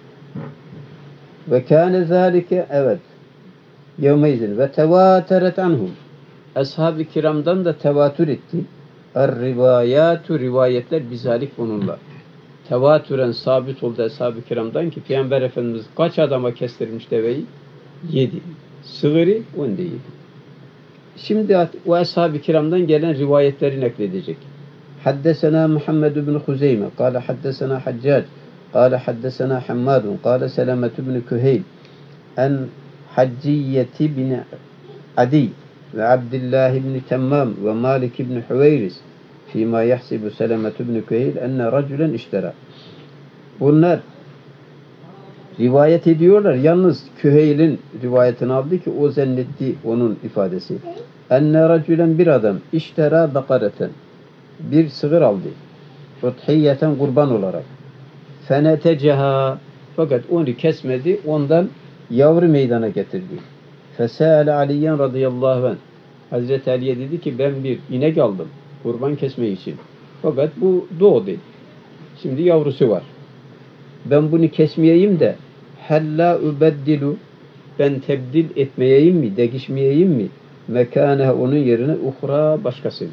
Ve kâne zâlike evet. Yevmeydin ve tevâteret anhum. Ashab-ı kiramdan da tevatür etti. Er-rivâyâtu rivayetler bizalik bununla. Tevatüren sabit oldu ashab-ı kiramdan ki Peygamber Efendimiz kaç adama kestirmiş deveyi? 7. Sığırı 10 değil. Şimdi o ashab-ı kiramdan gelen rivayetleri nakledecek. Haddesena Muhammed ibn Huzeyme, kâle haddesena Haccac, kâle haddesena Hammadun, kâle Selamet ibn Küheyl, en Hacciyeti bin Adi ve Abdullah ibn Temmam ve Malik ibn Hüveyris fîmâ yahsibu Selamet ibn Küheyl enne racülen iştera. Bunlar rivayet ediyorlar. Yalnız Küheyl'in rivayetini aldı ki o zannetti onun ifadesi. Enne racülen bir adam iştera bakareten bir sığır aldı. Udhiyeten kurban olarak. Fenetecaha fakat onu kesmedi. Ondan yavru meydana getirdi. Fesâle Aliyen radıyallahu anh. Hazreti Ali'ye dedi ki ben bir inek aldım. Kurban kesme için. Fakat bu doğdu. Şimdi yavrusu var. Ben bunu kesmeyeyim de hella ubeddilu ben tebdil etmeyeyim mi, değişmeyeyim mi? Mekâne onun yerine uhra başkasını.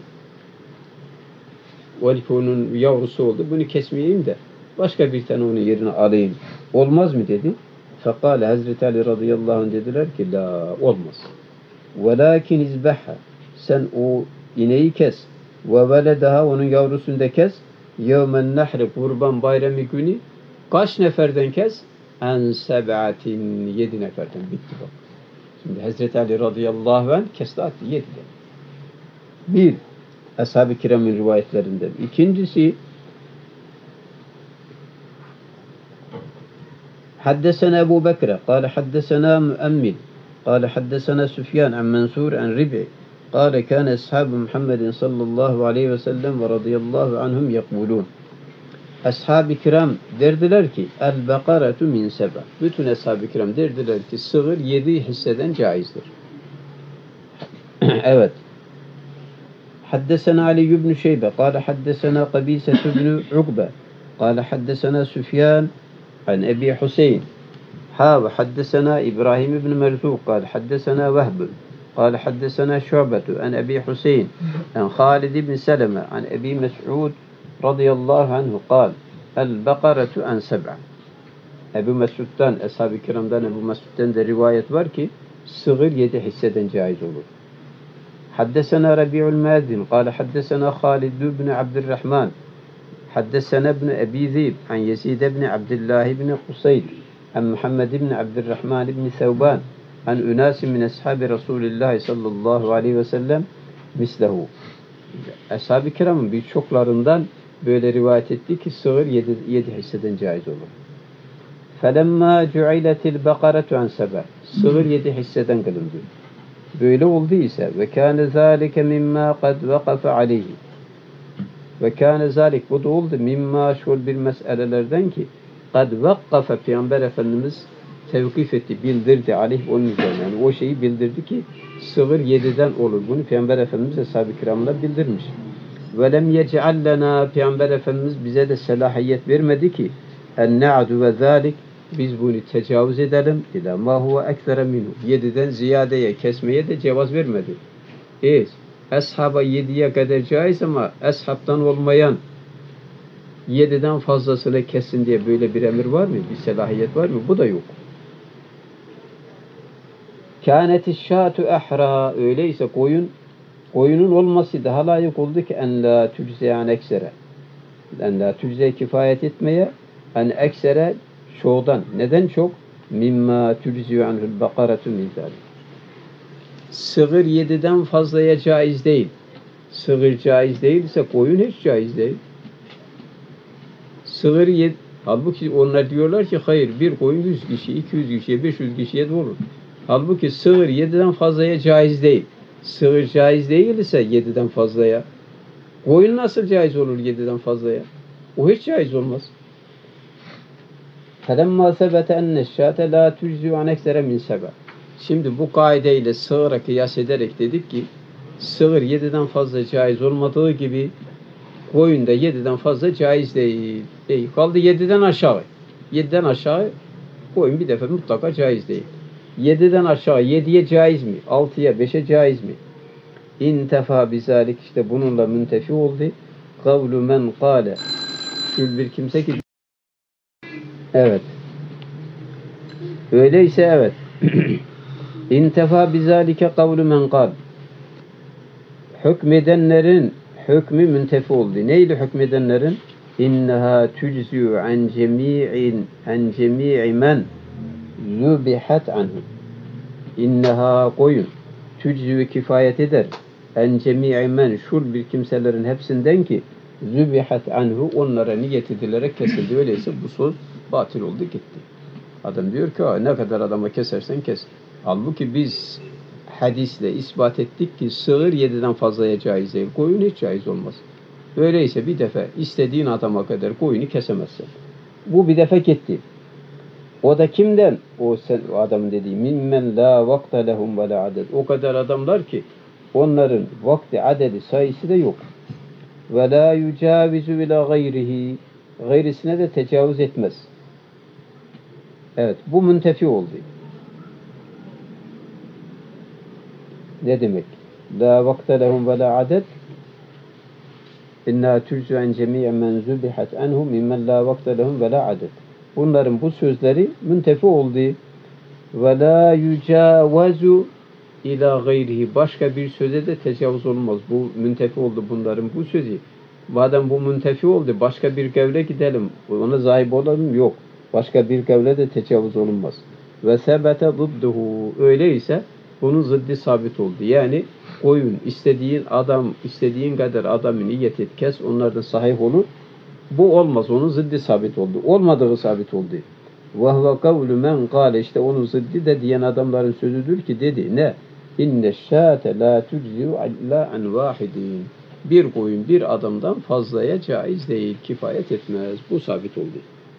Onun yavrusu oldu. Bunu kesmeyeyim de başka bir tane onun yerine alayım. Olmaz mı dedi. Fekâle Hazreti Ali radıyallahu anh dediler ki la olmaz. Velâkin izbehha sen o ineği kes ve veledaha onun yavrusunu da kes. Yevmen nehri kurban bayramı günü kaç neferden kes? En seb'atin 7 neferden bitti bak. Şimdi Hazreti Ali radıyallahu anh kesti attı 7'den. Bir, Ashab-ı kiramın rivayetlerinden. İkincisi حدثنا أبو بكر قال حدثنا مؤمل قال حدثنا سفيان عن منصور عن ربع قال كان أصحاب محمد صلى الله عليه وسلم ورضي الله عنهم يقولون Ashab-ı kiram derdiler ki el-bakaretu min seba. Bütün ashab-ı kiram derdiler ki sığır 7 hisseden caizdir. Evet. حدثنا علي بن شيبة قال حدثنا قبيسة بن عقبة قال حدثنا سفيان عن أبي حسين حدثنا إبراهيم بن مرزوق قال حدثنا وهب قال حدثنا شعبة عن أبي حسين عن خالد بن سلمة عن أبي مسعود radıyallahu anhu قال البقرة عن سبعة. Ebu Mesud'dan, Ashab-ı Kiram'dan Ebu Mesud'dan da rivayet var ki sığır 7 hisseden caiz olur. حدثنا ربيع المازن قال حدثنا خالد بن عبد الرحمن حدثنا ابن أبي ذئب عن يزيد بن عبد الله بن قصيد عن محمد بن عبد الرحمن بن ثوبان عن أناس من أصحاب رسول الله صلى الله عليه وسلم مثله. Ashab-ı Kiram'ın birçoklarından böyle rivayet etti ki sığır 7 hisseden caiz olur. فَلَمَّا جُعِلَتِ الْبَقَرَةُ عَنْ سَبَعٍ. Sığır 7 hisseden kılındı. Böyle oldu ise وَكَانَ ذَٰلِكَ مِمَّا قَدْ وَقَفَ عَلَيْهِ. وَكَانَ ذَٰلِكَ bu da oldu. Mimma şul bir meselelerden ki قَدْ وَقَّفَ Peygamber Efendimiz tevkif etti, bildirdi aleyh onun üzerine. Yani o şeyi bildirdi ki sığır 7'den olur. Bunu Peygamber Efendimiz Ashab-ı Kiram'la bildirmiş. وَلَمْ يَجْعَلْ لَنَا Peygamber Efendimiz bize de selahiyet vermedi ki اَنْنَعْدُ وَذَٰلِكَ biz bunu tecavüz edelim. اِلَى مَا هُوَ اَكْثَرَ مِنْهُ 7'den ziyadeye, kesmeye de cevaz vermedi. Ashaba 7'ye kadar caiz ama ashabtan olmayan 7'den fazlasını kesin diye böyle bir emir var mı? Bir selahiyet var mı? Bu da yok. Kâneti şâtu ehra. Öyleyse koyunun olması daha layık oldu ki en la tücze an eksere. En la tücze kifayet etmeye en eksere çoğdan. Neden çok? Mimma tücze anhul bakaretu min zâlik. Sığır 7'den fazlaya caiz değil. Sığır caiz değilse koyun hiç caiz değil. Sığır 7. Halbuki onlar diyorlar ki hayır bir koyun 100 kişi, 200 kişiye, 500 kişiye de olur. Halbuki sığır 7'den fazlaya caiz değil. Sığır caiz değilse 7'den fazlaya. Koyun nasıl caiz olur 7'den fazlaya? O hiç caiz olmaz. فَلَمَّا ثَبَتَ اَنَّ الشَّاةَ لَا تُجْزِيُ عَنْ اَكْثَرَ مِنْ سَبَعٍ. Şimdi bu kaideyle sığıra kıyas ederek dedik ki sığır 7'den fazla caiz olmadığı gibi koyun da 7'den fazla caiz değil. Kaldı 7'den aşağı. 7'den aşağı koyun bir defa mutlaka caiz değil. 7'den aşağı 7'ye caiz mi? 6'ya 5'e caiz mi? İntefa bizalik işte bununla müntefi oldu. Kavlu men kâle. Şül bir kimse ki evet. Öyleyse evet. İntefa bizalike kavlu men kâle. Hükmedenlerin hükmü müntefi oldu. Neydi hükmedenlerin? İnneha tüczü an cemi'i men zübihat anhu. İnneha koyun tüczü kifayet eder. En cemi'i men şul bir kimselerin hepsinden ki zübihat anhu onlara niyet edilerek kesildi. Öyleyse bu söz batıl oldu gitti. Adam diyor ki ne kadar adama kesersen kes. Halbuki biz hadisle ispat ettik ki sığır 7'den fazlaya caiz değil. Koyun hiç caiz olmaz. Öyleyse bir defa istediğin adama kadar koyunu kesemezsin. Bu bir defa gitti. O da kimden? O adamın dediği mimmen la vakta lehum ve la adet. O kadar adamlar ki onların vakti adedi sayısı da yok. Ve la yucavizu ila gayrihi. Gayrisine de tecavüz etmez. Evet, bu müntefi oldu. Ne demek? La vakta lehum ve la adet. İnna türzü en cemi'e men zübihat anhum mimmen la vakta lehum ve la adet. Bunların bu sözleri müntefi oldu. Ve la yucavazu ila gayrihi. Başka bir söze de tecavüz olmaz. Bu müntefi oldu bunların bu sözü. Madem bu müntefi oldu, başka bir kavle gidelim. Ona sahip olalım. Yok. Başka bir kavle de tecavüz olunmaz. Ve sebete zıdduhu. Öyleyse bunun zıddi sabit oldu. Yani koyun istediğin kadar adamı niyet et kes, onlardan sahih olur. Bu olmaz. Onun zıddi sabit oldu. Olmadığı sabit oldu. Ve huve kavlu men kâle, işte onun zıddı da diyen adamların sözüdür ki dedi ne? İnne şâte la tujzi'u illa an vahidin. Bir koyun bir adamdan fazlaya caiz değil, kifayet etmez. Bu sabit oldu.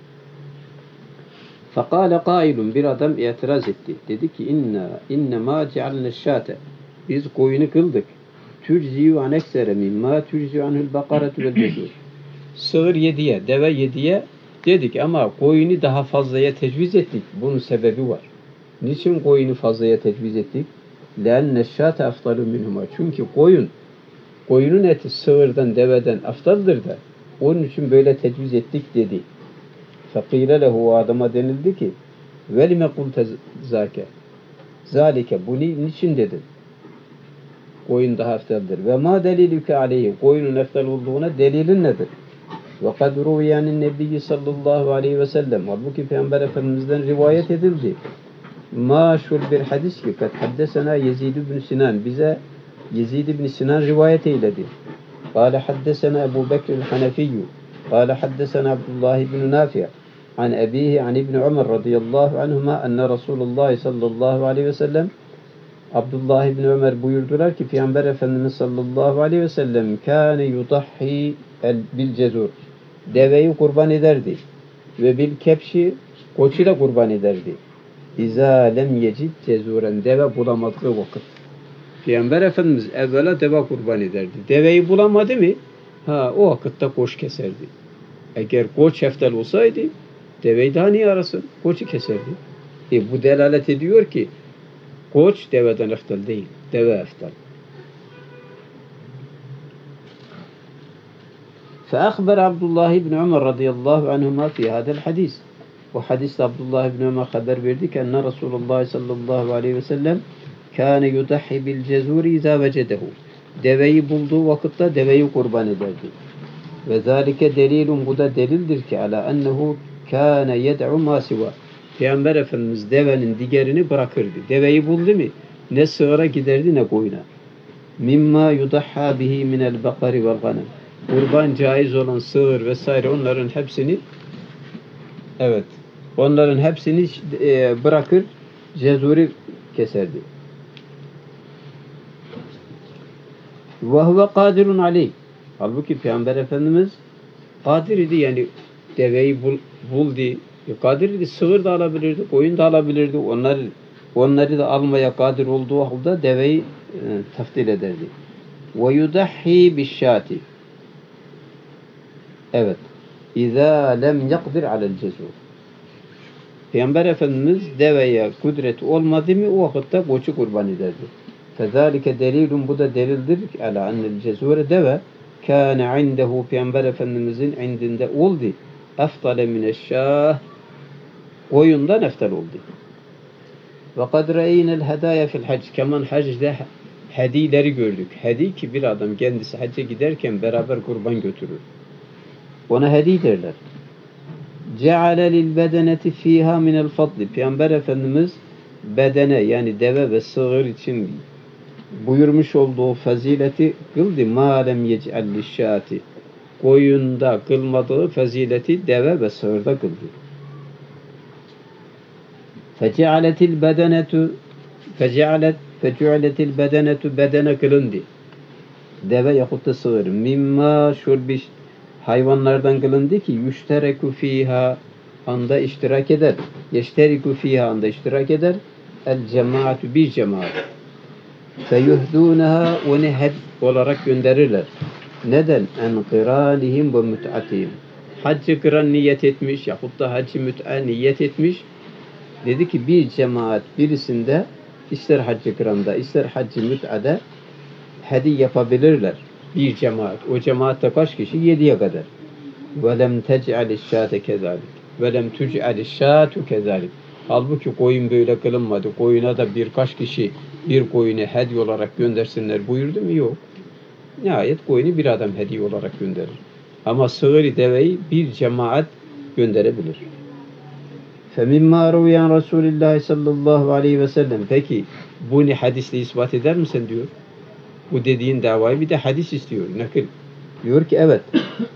Fekâle kâilun, bir adam itiraz etti. Dedi ki inne mâ cealne şâte. Biz koyunu kıldık. Tujzi'u an eksere mimma tujzi'u anhul bakaretu vel cezur. Sığır 7'ye, deve 7'ye dedik ama koyunu daha fazlaya tecviz ettik. Bunun sebebi var. Niçin koyunu fazlaya tecviz ettik? لَاَنَّ الشَّاتَ اَفْضَلُ مِنْهُمَا. Çünkü koyunun eti sığırdan, deveden aftaldır da onun için böyle tecviz ettik dedi. فَقِيلَ لَهُ, o adama denildi ki وَلِمَ قُلْتَ زَاكَ Zalike, bunu niçin dedin? Koyun daha aftaldır. Ve ma delilüke aleyhi, koyunun aftal olduğuna delilin nedir? Ve kad ruviyanin nebiyyi sallallahu aleyhi ve sellem, halbuki Peygamber Efendimiz'den rivayet edildi. Maşhur bir hadis ki kad haddesena Yezid ibn Sinan, bize Yezid ibn Sinan rivayet eyledi. Kâle haddesena Ebu Bekr el-Hanefiyyü, kâle haddesena Abdullah ibn Nafi' an ebihi an ibn Ömer radıyallahu anhuma enne Resulullah sallallahu aleyhi ve sellem, Abdullah ibn Ömer buyurdular ki Peygamber Efendimiz sallallahu aleyhi ve sellem kâne yudahhi bil cezur, deveyi kurban ederdi ve bil kepşi, koçu da kurban ederdi. İzâ lem yecid cezuren, deve bulamadığı vakit. Peygamber Efendimiz evvela deve kurban ederdi. Deveyi bulamadı mı? O vakitte koç keserdi. Eğer koç eftal olsaydı deveyi daha niye arasın? Koçu keserdi. Bu delalet ediyor ki koç deveden eftal değil. Deve eftal. فأخبر Abdullah ibn Ömer radıyallahu anhuma fi hadel hadis. Bu hadiste Abdullah ibn Ömer haber verdi ki enne Resulullah sallallahu aleyhi ve sellem kâne yudahhi bil cezuri izâ vecedehu. Deveyi bulduğu vakitte deveyi kurban ederdi. Ve zâlike delilun, bu da delildir ki ala ennehu kâne yed'u mâ sivâ. Peygamber Efendimiz devenin diğerini bırakırdı. Deveyi buldu mu ne sığıra giderdi ne koyuna. Mimma yudahha bihi minel bakari vel ganem. Kurban caiz olan sığır vesaire onların hepsini bırakır, cezuri keserdi. Ve huve kadirun aleyh. Halbuki Peygamber Efendimiz kadir idi, yani deveyi buldu. Kadir idi, sığır da alabilirdi, koyun da alabilirdi. Onları da almaya kadir olduğu halde deveyi taftil ederdi. Ve yudahhi bişşati. Evet. İzâ lem yakdir alel cezur. Peygamber Efendimiz deveye kudreti olmadı mı o vakitte koçu kurban ederdi. Fezalike delilun, bu da delildir ala annel cezure, deve kâne indehu, Peygamber Efendimizin indinde oldu. Eftale mineşşâh, koyundan eftal oldu. Ve kad re'ynel hedâye fil hac, keman hacde hedileri gördük. Hedi ki bir adam kendisi hacca giderken beraber kurban götürür. Ona hedi derler. Ceale lil bedeneti fiha minel fadli. Peygamber Efendimiz bedene, yani deve ve sığır için buyurmuş olduğu fazileti kıldı. Ma lem yec'al lişşati. Koyunda kılmadığı fazileti deve ve sığırda kıldı. Fecealetil bedenetu bedene kılındı. Deve yahut da sığır. Mimma şurbiş, hayvanlardan kılındı ki yüştereku fiha, anda iştirak eder. Yeşteriku fiha, anda iştirak eder. El cemaatu, bir cemaat. Feyuhdûneha, onu hed olarak gönderirler. Neden? En kıranihim ve müt'atihim. Haccı kıran niyet etmiş yahut da haccı müt'a niyet etmiş. Dedi ki bir cemaat birisinde ister haccı kıranda ister haccı müt'ada hedi yapabilirler. Bir cemaat. O cemaatte kaç kişi? 7'ye kadar. وَلَمْ تَجْعَلِ الشَّاتَ كَذَٰلِكَ وَلَمْ تُجْعَلِ الشَّاتُ كَذَٰلِكَ. Halbuki koyun böyle kılınmadı. Koyuna da birkaç kişi bir koyunu hediye olarak göndersinler buyurdu mu? Yok. Nihayet koyunu bir adam hediye olarak gönderir. Ama sığır deveyi bir cemaat gönderebilir. فَمِمَّا رُوِيَنْ Resulullah sallallahu aleyhi ve sellem. Peki bunu hadisle ispat eder misin diyor. Bu dediğin davayı bir de hadis istiyor. Nakil. Diyor ki evet.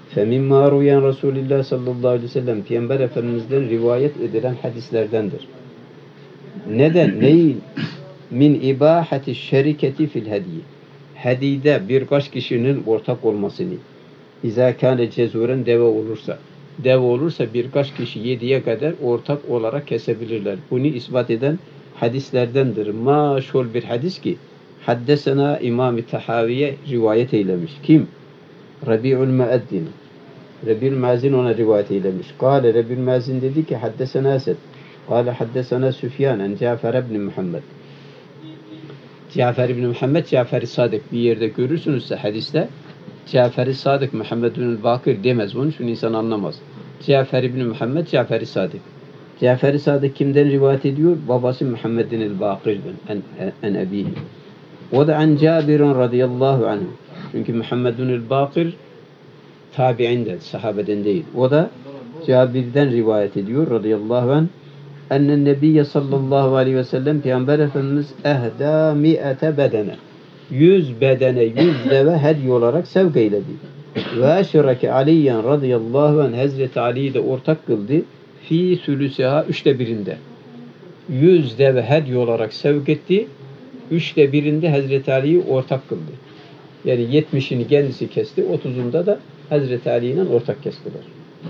فَمِمَّا رُيَنْ Resulullah sallallahu aleyhi ve sellem Peygamber Efendimiz'den rivayet edilen hadislerdendir. Neden? Neyin? Min ibahati şeriketi fil hediye. Hediyede birkaç kişinin ortak olmasını. İzâ kâne cezuren deve olursa birkaç kişi 7'ye kadar ortak olarak kesebilirler. Bunu ispat eden hadislerdendir. Maşhur bir hadis ki haddesena İmam-ı Tahaviye rivayet eylemiş. Kim? Rabi'ül Müeddin. Rabi'ül Müezzin ona rivayet eylemiş. Kâle Rabi'ül Müezzin dedi ki haddesena Esed. Kâle haddesena Süfyan en Cafer ibn Muhammed. Cafer ibn Muhammed, Cafer-i Sadık bir yerde görürsünüzse hadiste Cafer-i Sadık Muhammed bin Bakır demez. Onun için insan anlamaz. Cafer ibn Muhammed, Cafer-i Sadık. Cafer-i Sadık kimden rivayet ediyor? Babası Muhammed'in el-Bakır'dan. En ebihi. O da an Cabir'in radıyallahu anh. Çünkü Muhammed'in el-Bakır tabi'inden, sahabeden değil. O da Cabir'den rivayet ediyor radıyallahu anh. Ennen Nebiyye sallallahu aleyhi ve sellem Peygamber Efendimiz ehda mi'ete bedene 100 bedene 100 deve hediye olarak sevk eyledi. Ve eşreke Aliyen radıyallahu anh Hazreti Ali'yi de ortak kıldı. Fi sülüsiha 1/3'inde. 100 deve hediye olarak sevk etti. 1/3'inde Hazreti Ali'yi ortak kıldı. Yani 70'ini kendisi kesti. 30'unda da Hazreti Ali ile ortak kestiler.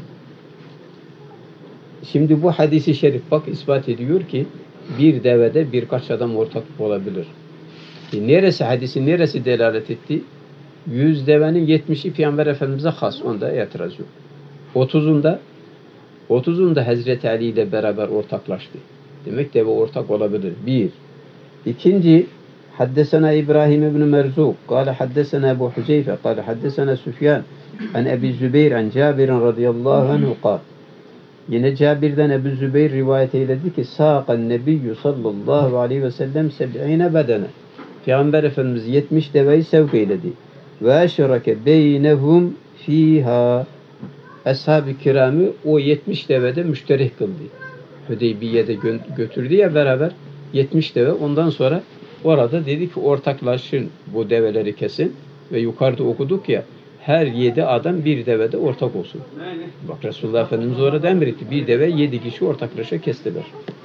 Şimdi bu hadisi şerif bak ispat ediyor ki bir devede birkaç adam ortak olabilir. Neresi hadisi neresi delalet etti? 100 devenin 70'i Peygamber Efendimiz'e has. Onda itiraz yok. 30'unda Hazreti Ali ile beraber ortaklaştı. Demek deve ortak olabilir. Bir. İkinci haddesena İbrahim ibn Merzuk kâle haddesena Ebu Huzeyfe kâle haddesena Süfyan an Ebi Zübeyir an Cabir'in radıyallahu anhu kâle. Yine Cabir'den Ebu Zübeyir rivayet eyledi ki sâqan nebiyyü sallallahu aleyhi ve sellem 70 bedene. Peygamber Efendimiz 70 deveyi sevk eyledi. Ve eşreke beynehum fiha. Ashab-ı kiramı o 70 devede müşterek kıldı. Hüdeybiye'de götürdü ya beraber 70 deve. Ondan sonra orada dedi ki ortaklaşın bu develeri kesin. Ve yukarıda okuduk ya her 7 adam bir devede ortak olsun. Bak Resulullah Efendimiz orada emretti. Bir deve 7 kişi ortaklaşa kestiler.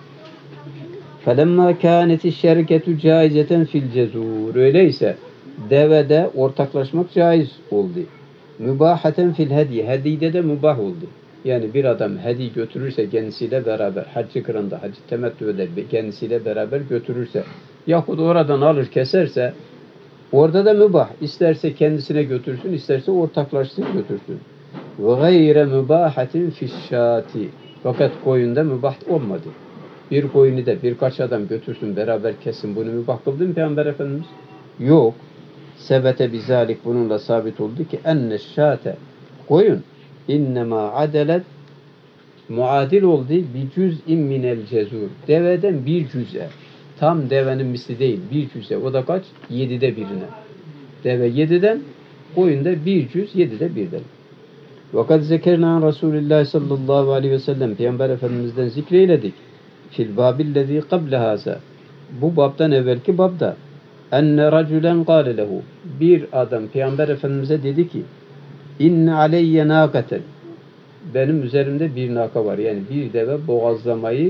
فَلَمَّا كَانَتِ الشَّرْكَةُ جَائِزَةً فِي الْجَزُورِ. Öyleyse devede ortaklaşmak caiz oldu. Mübahaten fil hediye. Hediyede de mübah oldu. Yani bir adam hediye götürürse kendisiyle beraber haccı kırında, haccı temettüde kendisiyle beraber götürürse yahut oradan alır keserse orada da mübah. İsterse kendisine götürsün, isterse ortaklaşsın götürsün. Ve gayre mübahatin fişşati. Fakat koyunda mübah olmadı. Bir koyunu da birkaç adam götürsün, beraber kesin. Bunu mübah kıldı mı Peygamber Efendimiz? Yok. Sebete bizalik bununla sabit oldu ki enne şate koyun innema adelet muadil oldu bi cüz'in minel cezur. Deveden bir cüz'e. Tam devenin misli değil. Bir cüz'e. O da kaç? 7'de birine. Deve 7'den, koyun da bir cüz 7'de birden. Vakat zekerna Resulullah sallallahu aleyhi ve sellem Peygamber Efendimiz'den zikreyledik. Fil babillezî kable hâzâ. Bu babdan evvelki babda enne racülen gâle lehu. Bir adam Peygamber Efendimiz'e dedi ki inne aleyye nâkaten. Benim üzerimde bir naka var. Yani bir deve boğazlamayı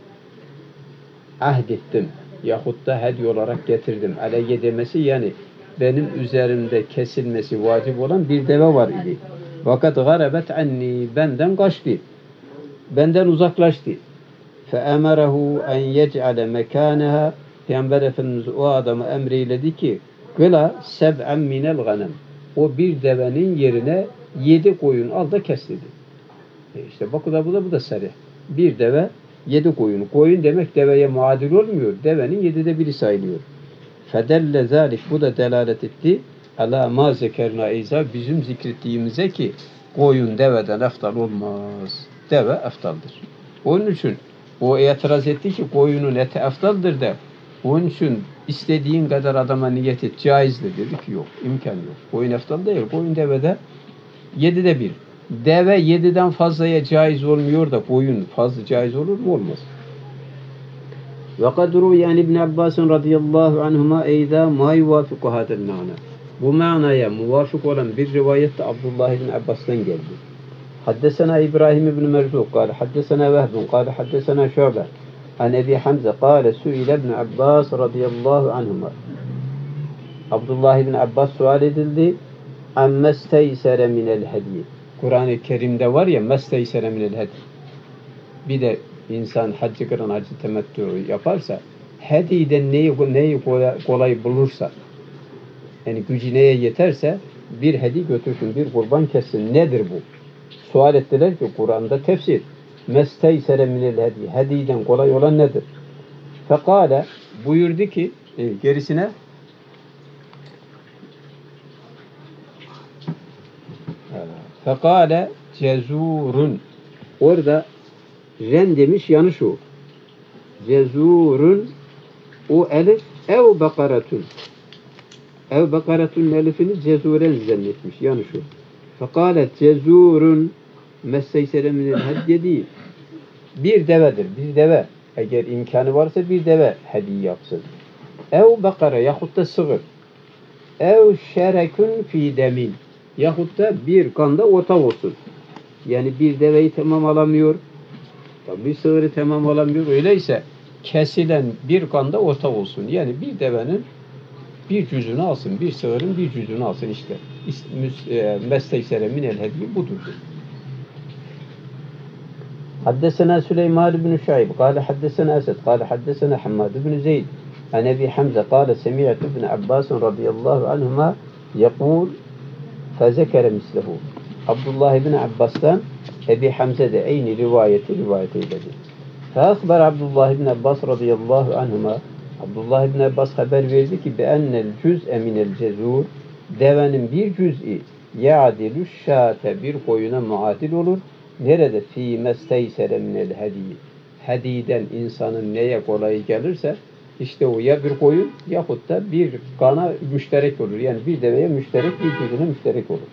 ahdettim. Yahut da hediye olarak getirdim. Aleyye demesi yani benim üzerimde kesilmesi vacip olan bir deve var idi. Fakat garabet anni benden kaçtı. Benden uzaklaştı. Fe'emerehu en yec'ale mekâneha. Peygamber Efendimiz o adamı emreyledi ki kıla seb'en minel ganem. O bir devenin yerine 7 koyun al da kes dedi. İşte bak bu da sarı. Bir deve 7 koyun. Koyun demek deveye muadil olmuyor. Devenin 7'de biri sayılıyor. Fedelle zalik bu da delalet etti. Ala ma zekerna izâ bizim zikrettiğimize ki koyun deveden eftal olmaz. Deve eftaldır. Onun için o itiraz etti ki koyunun eti eftaldır da onun için istediğin kadar adama niyet et caizdir dedi ki yok. İmkan yok. Koyun eftal değil. Koyun devede 7'de 1. Deve 7'den fazlaya caiz olmuyor da koyun fazla caiz olur mu? Olmaz. Ve kadru yani İbn Abbas radıyallahu anhuma eyda ma yuvafiku hadel ma'na. Bu manaya muvafık olan bir rivayet de Abdullah ibn Abbas'tan geldi. Haddesena İbrahim ibn Merzuk kâle haddesena Vehbun kâle haddesena Şu'be an Ebi Hamze kâle su'ile ibn Abbas radıyallahu anhuma. Abdullah ibn Abbas sual edildi. Ammesteysere minel hediye. Kur'an-ı Kerim'de var ya mesteysere minel hediye. Bir de insan haccı kıran hacı temettü yaparsa hediyeden neyi kolay bulursa yani gücü neye yeterse bir hediye götürsün, bir kurban kessin. Nedir bu? Sual ettiler ki Kur'an'da tefsir. Mesteysere minel hediye. Hediyeden kolay olan nedir? Fekale buyurdu ki gerisine fekale cezurun. Orada ren demiş yanlış o. Cezurun o elif ev bakaratun. Ev bakaratun elifini cezuren zannetmiş. Yanlış o. Fekale cezurun messeysere minel hediye değil. Bir devedir. Bir deve. Eğer imkanı varsa bir deve hediye yapsın. Ev bakara yahut da sığır. Ev şerekun fi demin. Yahut da bir kanda ortak olsun. Yani bir deveyi tamam alamıyor. Bir sığırı tamam alamıyor. Öyleyse kesilen bir kanda ortak olsun. Yani bir devenin bir cüzünü alsın. Bir sığırın bir cüzünü alsın işte. Mesteysere minel hediye budur. Haddesena Süleyman ibn Şuayb kâle haddesena Esed kâle haddesena Hammad ibn Zeyd an Ebi Hamze kâle semi'tu ibn Abbas radıyallahu anhuma yekûl fezekere mislehu. Abdullah ibn Abbas'tan Ebi Hamze de aynı rivayet eyledi. Feakbar Abdullah ibn Abbas radıyallahu anhuma. Abdullah ibn Abbas haber verdi ki beennel cüz'e minel cezur, devenin bir cüz'i ya'dilü şâte, bir koyuna muadil olur. Nerede? Fî mesteysere minel hediye. Hediyeden insanın neye kolay gelirse işte o ya bir koyun yahut da bir kana müşterek olur. Yani bir deveye müşterek, bir cüz'üne müşterek olur.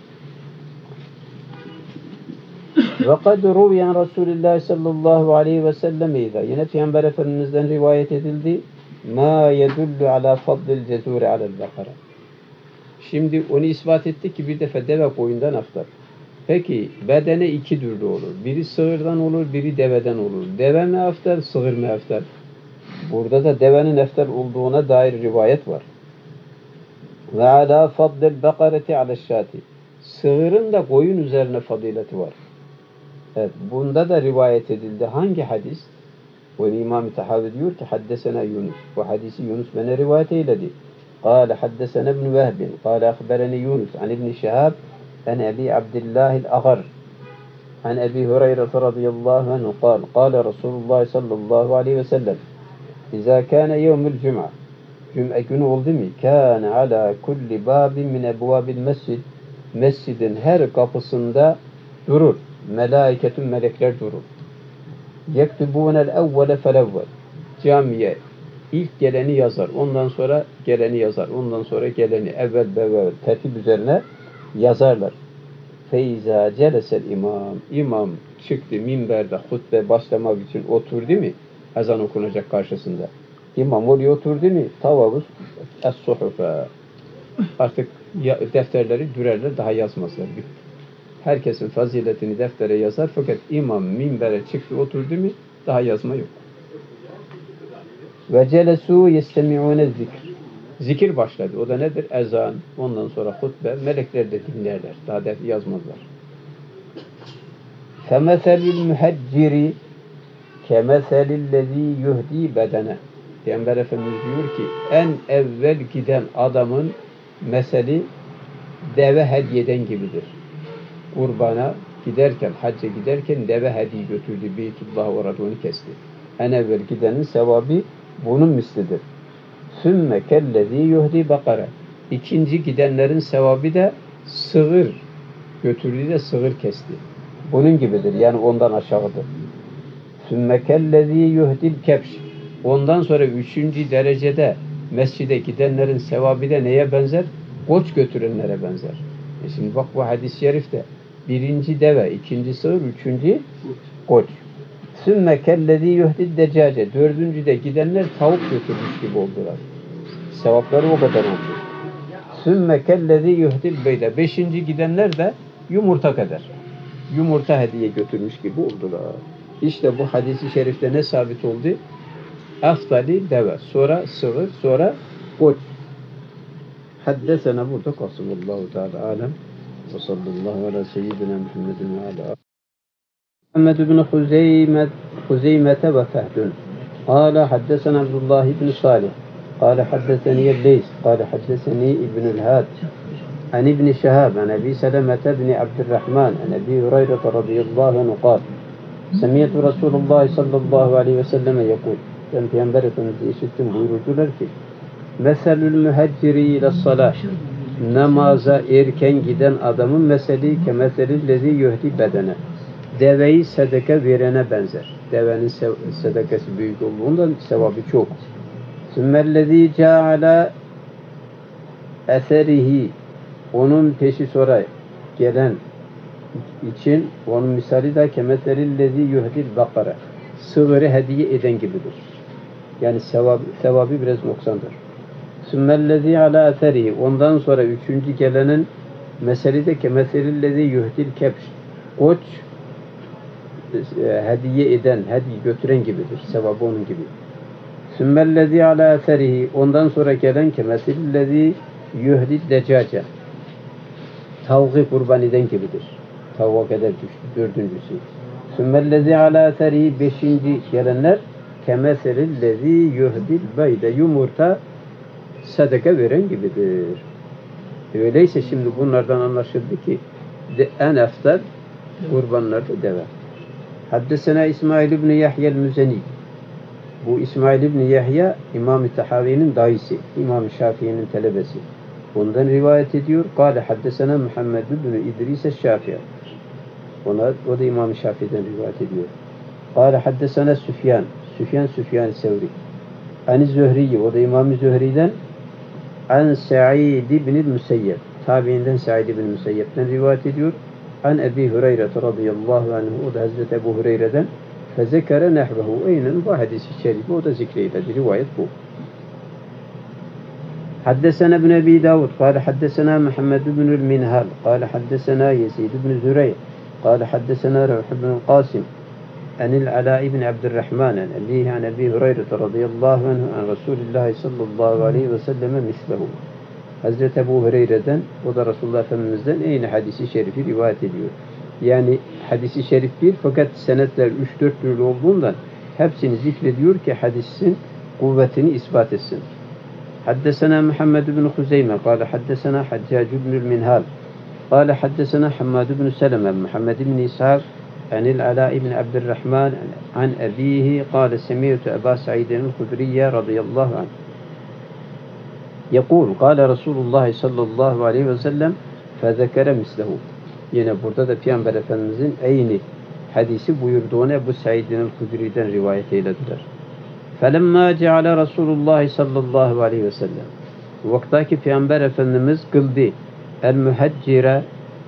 وَقَدْ رُوِيَ عَنْ رَسُولِ اللّٰهِ sallallahu aleyhi ve sellem اِذَا. Yine Peygamber Efendimiz'den rivayet edildi. مَا يَدُلُّ عَلَى فَضْلِ الْجَزُورِ عَلَى الْبَقَرَةِ. Şimdi onu ispat ettik ki bir defa deve koyundan aftar. Peki bedene iki türlü olur. Biri sığırdan olur, biri deveden olur. Deve mi aftar, sığır mı aftar? Burada da devenin aftar olduğuna dair rivayet var. وَعَلَى فَضْلِ الْبَقَرَةِ عَلَى الشَّاتِ. Sığırın da koyun üzerine fazileti var. Evet, bunda da rivayet edildi. Hangi hadis? O İmam-ı Tahavi diyor ki haddesena Yunus. Bu hadisi Yunus bana rivayet eyledi. Kâle haddesena ibn Vehbin. Kâle akbereni Yunus. An ibn Şehab. An Ebi Abdillahil Agar. An Ebi Hureyre radıyallahu anhu. Kâle Resulullah sallallahu aleyhi ve sellem. İzâ kâne yevmül cum'a. Cum'a günü oldu mu? Kâne alâ kulli bâbin min ebvâbil mescid. Mescidin her kapısında durur. Melaiketün melekler durur. Yektubûnel evvele felevvel. Camiye ilk geleni yazar. Ondan sonra geleni yazar. Ondan sonra geleni evvel bevel tertip üzerine yazarlar. Feyza celesel imam. İmam çıktı minberde hutbe başlamak için oturdu mu? Ezan okunacak karşısında. İmam oraya oturdu mu? Tavavuz es-suhufe. Artık defterleri dürerler, daha yazmazlar. Herkesin faziletini deftere yazar fakat imam minbere çıktı oturdu mu daha yazma yok. Ve celesu yestemi'une zikr. Zikir başladı. O da nedir? Ezan. Ondan sonra hutbe. Melekler de dinlerler. Daha da yazmazlar. Femeselül mühecciri kemeselillezî yuhdi bedene. Peygamber Efendimiz diyor ki en evvel giden adamın meseli deve hediyeden gibidir. Kurbana giderken, hacca giderken deve hediye götürdü. Beytullah orada onu kesti. En evvel gidenin sevabı bunun mislidir. Sümme kellezî yuhdi bakara. İkinci gidenlerin sevabı da sığır götürdü de sığır kesti. Bunun gibidir. Yani ondan aşağıdır. Sümme kellezî yuhdil kebş. Ondan sonra üçüncü derecede mescide gidenlerin sevabı da neye benzer? Koç götürenlere benzer. Şimdi bak bu hadis-i şerifte birinci deve, ikinci sığır, üçüncü koç. Sümme kellezî yuhdid deccace. Dördüncüde gidenler tavuk götürmüş gibi oldular. Sevapları o kadar oldu. Sümme kellezi yuhdil beyde. 5. gidenler de yumurta kadar. Yumurta hediye götürmüş gibi oldular. İşte bu hadisi şerifte ne sabit oldu? Aftali deve. Sonra sığır, sonra koç. Haddesena burada kalsın. Allahu Teala alem. Ve sallallahu ala seyyidina Muhammedin ve ala Muhammed ibn Huzeyme'te ve Fehdun. Kâle haddesena Abdullah ibn Salih. Kâle haddeseni Leys. Kâle haddeseni İbnül Had. An İbn Şehab. An Ebi Selemete ibn Abdurrahman. An Ebi Hureyre radıyallahu anh kâle. Semiyetü Resulullah sallallahu aleyhi ve selleme yekul. Ben Peygamber Efendimiz'i işittim, buyurdular ki Meselül mühecciri ile salah. Namaza erken giden adamın meseli kemeselillezi yuhdi bedene. Deveyi sadaka verene benzer. Devenin sadakası büyük olduğundan sevabı çok. Sümmellezi ceale eserihi. Onun peşi sonra gelen için onun misali de kemeselillezi yuhdil bakara. Sığırı hediye eden gibidir. Yani sevabı biraz noksandır. Sümmellezi ala eserihi. Ondan sonra 3. gelenin meseli de kemeselillezi yuhdil kepş. Koç hediye eden, hediye götüren gibidir. Sevabı onun gibi. Sümmellezi ala eserihi. Ondan sonra gelen kemeselillezi yuhdil decaca. Tavuğu kurban eden gibidir. Tavuğa kadar düştü. 4. Sümmellezi ala eserihi. 5. gelenler kemeselillezi yuhdil beyde. Yumurta sadaka veren gibidir. Öyleyse şimdi bunlardan anlaşıldı ki en eftal kurbanlar da deve. Haddesena İsmail ibn Yahya el-Müzeni. Bu İsmail ibn Yahya İmam-ı Tahavi'nin dayısı, İmam-ı Şafii'nin talebesi. Ondan rivayet ediyor. Kâle haddesena Muhammed ibn İdris el-Şafii. O da İmam-ı Şafii'den rivayet ediyor. Kâle haddesena Süfyan. Süfyan Sevri. Ani Zühri'yi. O da İmam-ı Zühri'den An Sa'id ibn Müseyyep. Tabiinden Sa'id ibn Müseyyep'ten rivayet ediyor. An Ebi Hureyre radıyallahu anh. O da Hazreti Ebu Hureyre'den fezekere nehvehu. Aynen bu hadis-i şerifi o da zikreyledi. Rivayet bu. Haddesena ibn Ebi Davud. Kâle haddesena Muhammed ibn Minhal. Kâle haddesena Yezid ibn Züreyh. Kâle haddesena Ruh ibn Qasim. Anil Ala ibn Abdurrahman. An Ebihi an Ebi Hureyre radıyallahu anh. An Resulullah sallallahu aleyhi ve selleme mislehu. Hazreti Ebu Hureyre'den, o da Resulullah Efendimiz'den aynı hadisi şerifi rivayet ediyor. Yani hadisi şerif bir fakat senetler 3-4 türlü olduğundan hepsini zikrediyor ki hadisin kuvvetini ispat etsin. Haddesena Muhammed ibn Huzeyme, kâle haddesena Haccac ibn Minhal, kâle haddesena Hammad ibn Seleme, Muhammed ibn İshak, anil Ala ibn Abdurrahman, an abihi, kâle semiyetü Eba Sa'idin el-Hudriye radıyallahu anh. Yekul, kâle Resulullah sallallahu aleyhi ve sellem fezekere mislehu. Yine burada da Peygamber Efendimizin aynı hadisi buyurduğunu Ebu Sa'idin el-Hudri'den rivayet eylediler. Felemma ceale Resulullah sallallahu aleyhi ve sellem. Vaktaki Peygamber Efendimiz kıldı el-müheccire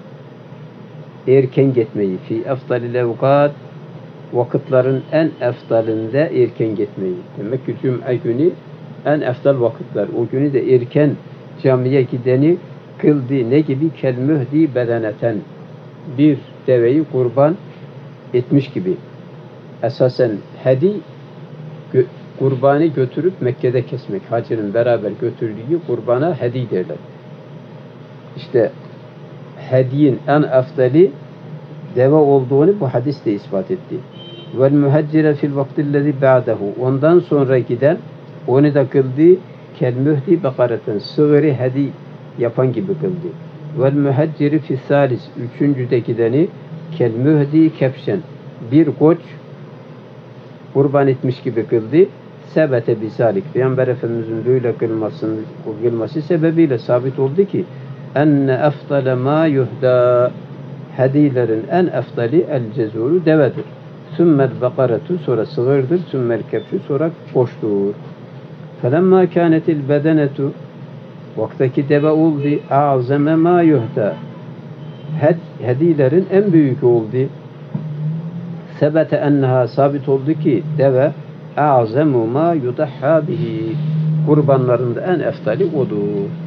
erken gitmeyi fi eftalil evkat vakıtların en eftalinde erken gitmeyi. Demek ki cüm'e günü en eftal vakitler. O günü de erken camiye gideni kıldı. Ne gibi? Kelmühdi bedeneten. Bir deveyi kurban etmiş gibi. Esasen hedi kurbanı götürüp Mekke'de kesmek. Hacının beraber götürdüğü kurbana hedi derler. İşte hediyin en eftali deve olduğunu bu hadis de ispat etti. Vel müheccire fil vaktillezi ba'dehu. Ondan sonra giden onu da kıldı. Kel mühdi bekareten. Sığırı hedi yapan gibi kıldı. Vel mühecciri fil salis. 3. gideni kel mühdi kepşen. Bir koç kurban etmiş gibi kıldı. Sebete bisalik. Peygamber Efendimiz'in böyle kılması sebebiyle sabit oldu ki enne eftale ma yuhda. Hedilerin en eftali el cezuru devedir. Sümmel bakaretu sonra sığırdır. Sümmel kepşu sonra koçtur. Felemma kânetil bedenetu vaktaki deve oldu. A'zeme ma yuhda. Hedilerin en büyük oldu. Sebete enneha sabit oldu ki deve a'zemu ma yudahha bihi. Kurbanlarında en eftali odur.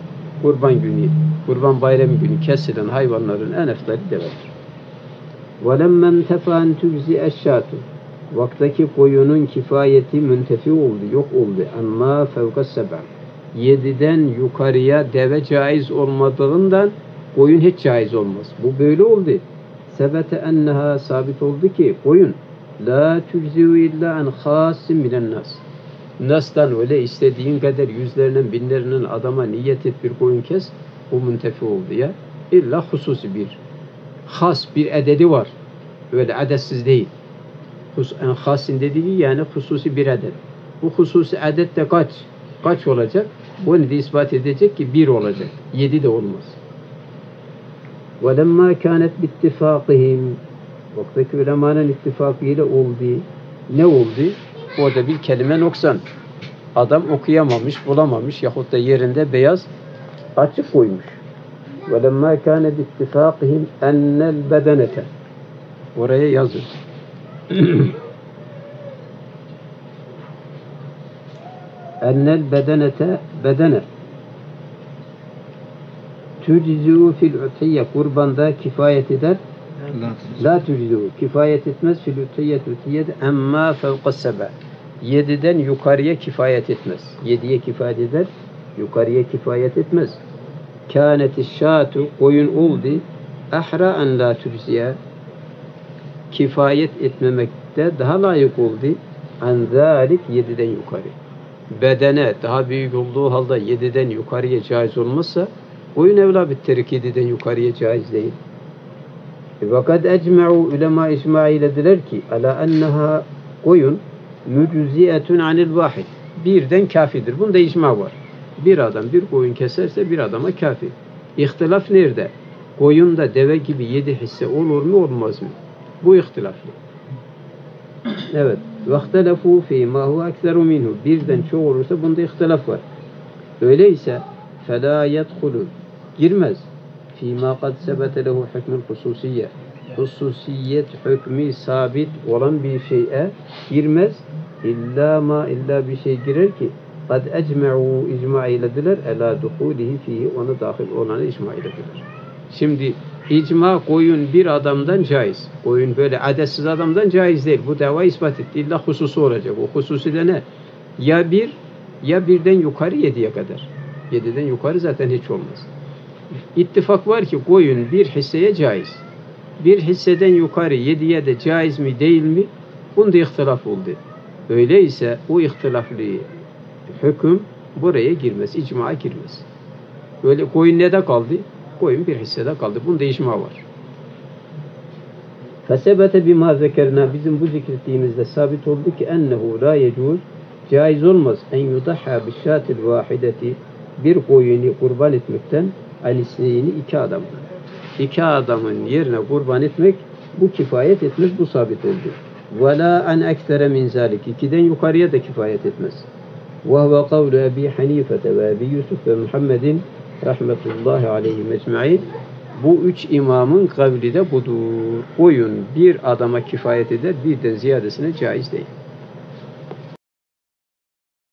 kurban günü, kurban bayramı günü kesilen hayvanların en efdali devedir. وَلَمَّا انْتَفَى اَنْ تُجْزِئَ الشَّاتُ Vaktaki koyunun kifayeti müntefi oldu, yok oldu. Amma fevka seba. 7'den yukarıya deve caiz olmadığından koyun hiç caiz olmaz. Bu böyle oldu. Sebete enneha sabit oldu ki koyun la tücziu illa en hasim minen nas. Nas'tan öyle istediğin kadar yüzlerinin binlerinin adama niyet et bir koyun kes, bu müntefi oldu ya. İlla hususi bir has bir adedi var. Öyle adetsiz değil. En hasin dediği yani hususi bir adet. Bu hususi adet de kaç olacak? Bunu da ispat edecek ki 1 olacak. 7 de olmaz. وَلَمَّا كَانَتْ بِاتِّفَاقِهِمْ Vaktaki ulemanın ittifakıyla oldu. Ne oldu? Orada bir kelime noksan. Adam okuyamamış, bulamamış yahut da yerinde beyaz açık koymuş. وَلَمَّا كَانَ بِاتِّفَاقِهِمْ اَنَّ الْبَدَنَةَ Oraya yazın. Ennel bedenete bedene tücizû fil ütiyye kurbanda kifayet eder. La tücizû kifayet etmez fil ütiyye emma fevkas sebe 7'den yukarıya kifayet etmez. 7'ye kifayet eder. Yukarıya kifayet etmez. Kâneti şâtu koyun oldu. Ahra en la tücziye kifayet etmemekte daha layık oldu. En zâlik 7'den yukarı. Bedene daha büyük olduğu halde 7'den yukarıya caiz olmazsa koyun evla bitterik 7'den yukarıya caiz değil. Fakat ecme'u ulema icma eylediler ki ala enneha koyun mücziyetun anil vahid. Birden kafidir. Bunda icma var. Bir adam bir koyun keserse bir adama kafi. İhtilaf nerede? Koyunda deve gibi 7 hisse olur mu olmaz mı? Bu ihtilaflı. Evet. وَاخْتَلَفُوا فِي مَا هُوَ اَكْثَرُ مِنْهُ Birden çok olursa bunda ihtilaf var. Öyleyse فَلَا يَدْخُلُ Girmez. فِي مَا قَدْ سَبَتَ لَهُ حُكْمُ الْخُصُوصِيَّةِ Hususiyet hükmü sabit olan bir şeye girmez. İlla bir şey girer ki قَدْ اَجْمَعُوا icma eylediler اَلَا دُخُولِهِ فِيهِ Ona dahil olanı icma eylediler. Şimdi icma koyun bir adamdan caiz. Koyun böyle adetsiz adamdan caiz değil. Bu dava ispat etti. İlla hususu olacak. O hususi de ne? Ya birden yukarı 7'ye kadar. 7'den yukarı zaten hiç olmaz. İttifak var ki koyun bir hisseye caiz. Bir hisseden yukarı 7'ye de caiz mi değil mi? Bunda ihtilaf oldu. Öyleyse o ihtilaflı hüküm buraya girmez. İcmaya girmez. Böyle koyun ne de kaldı? Koyun bir hissede kaldı. Bunda icma var. Fesebete bima zekerna bizim bu zikrettiğimizde sabit oldu ki ennehu la yecuz caiz olmaz en yudahha bişşatil vahideti bir koyunu kurban etmekten alisneyni 2 adamdan. 2 adamın yerine kurban etmek bu kifayet etmez, bu sabit oldu. Ve la en ekstere min zalik 2'den yukarıya da kifayet etmez. Ve huve kavlu Ebi Hanifete ve Ebi Yusuf ve Muhammedin rahmetullahi aleyhim ecmaîn. Bu 3 imamın kavli de budur. Koyun bir adama kifayet eder, birden ziyadesine caiz değil.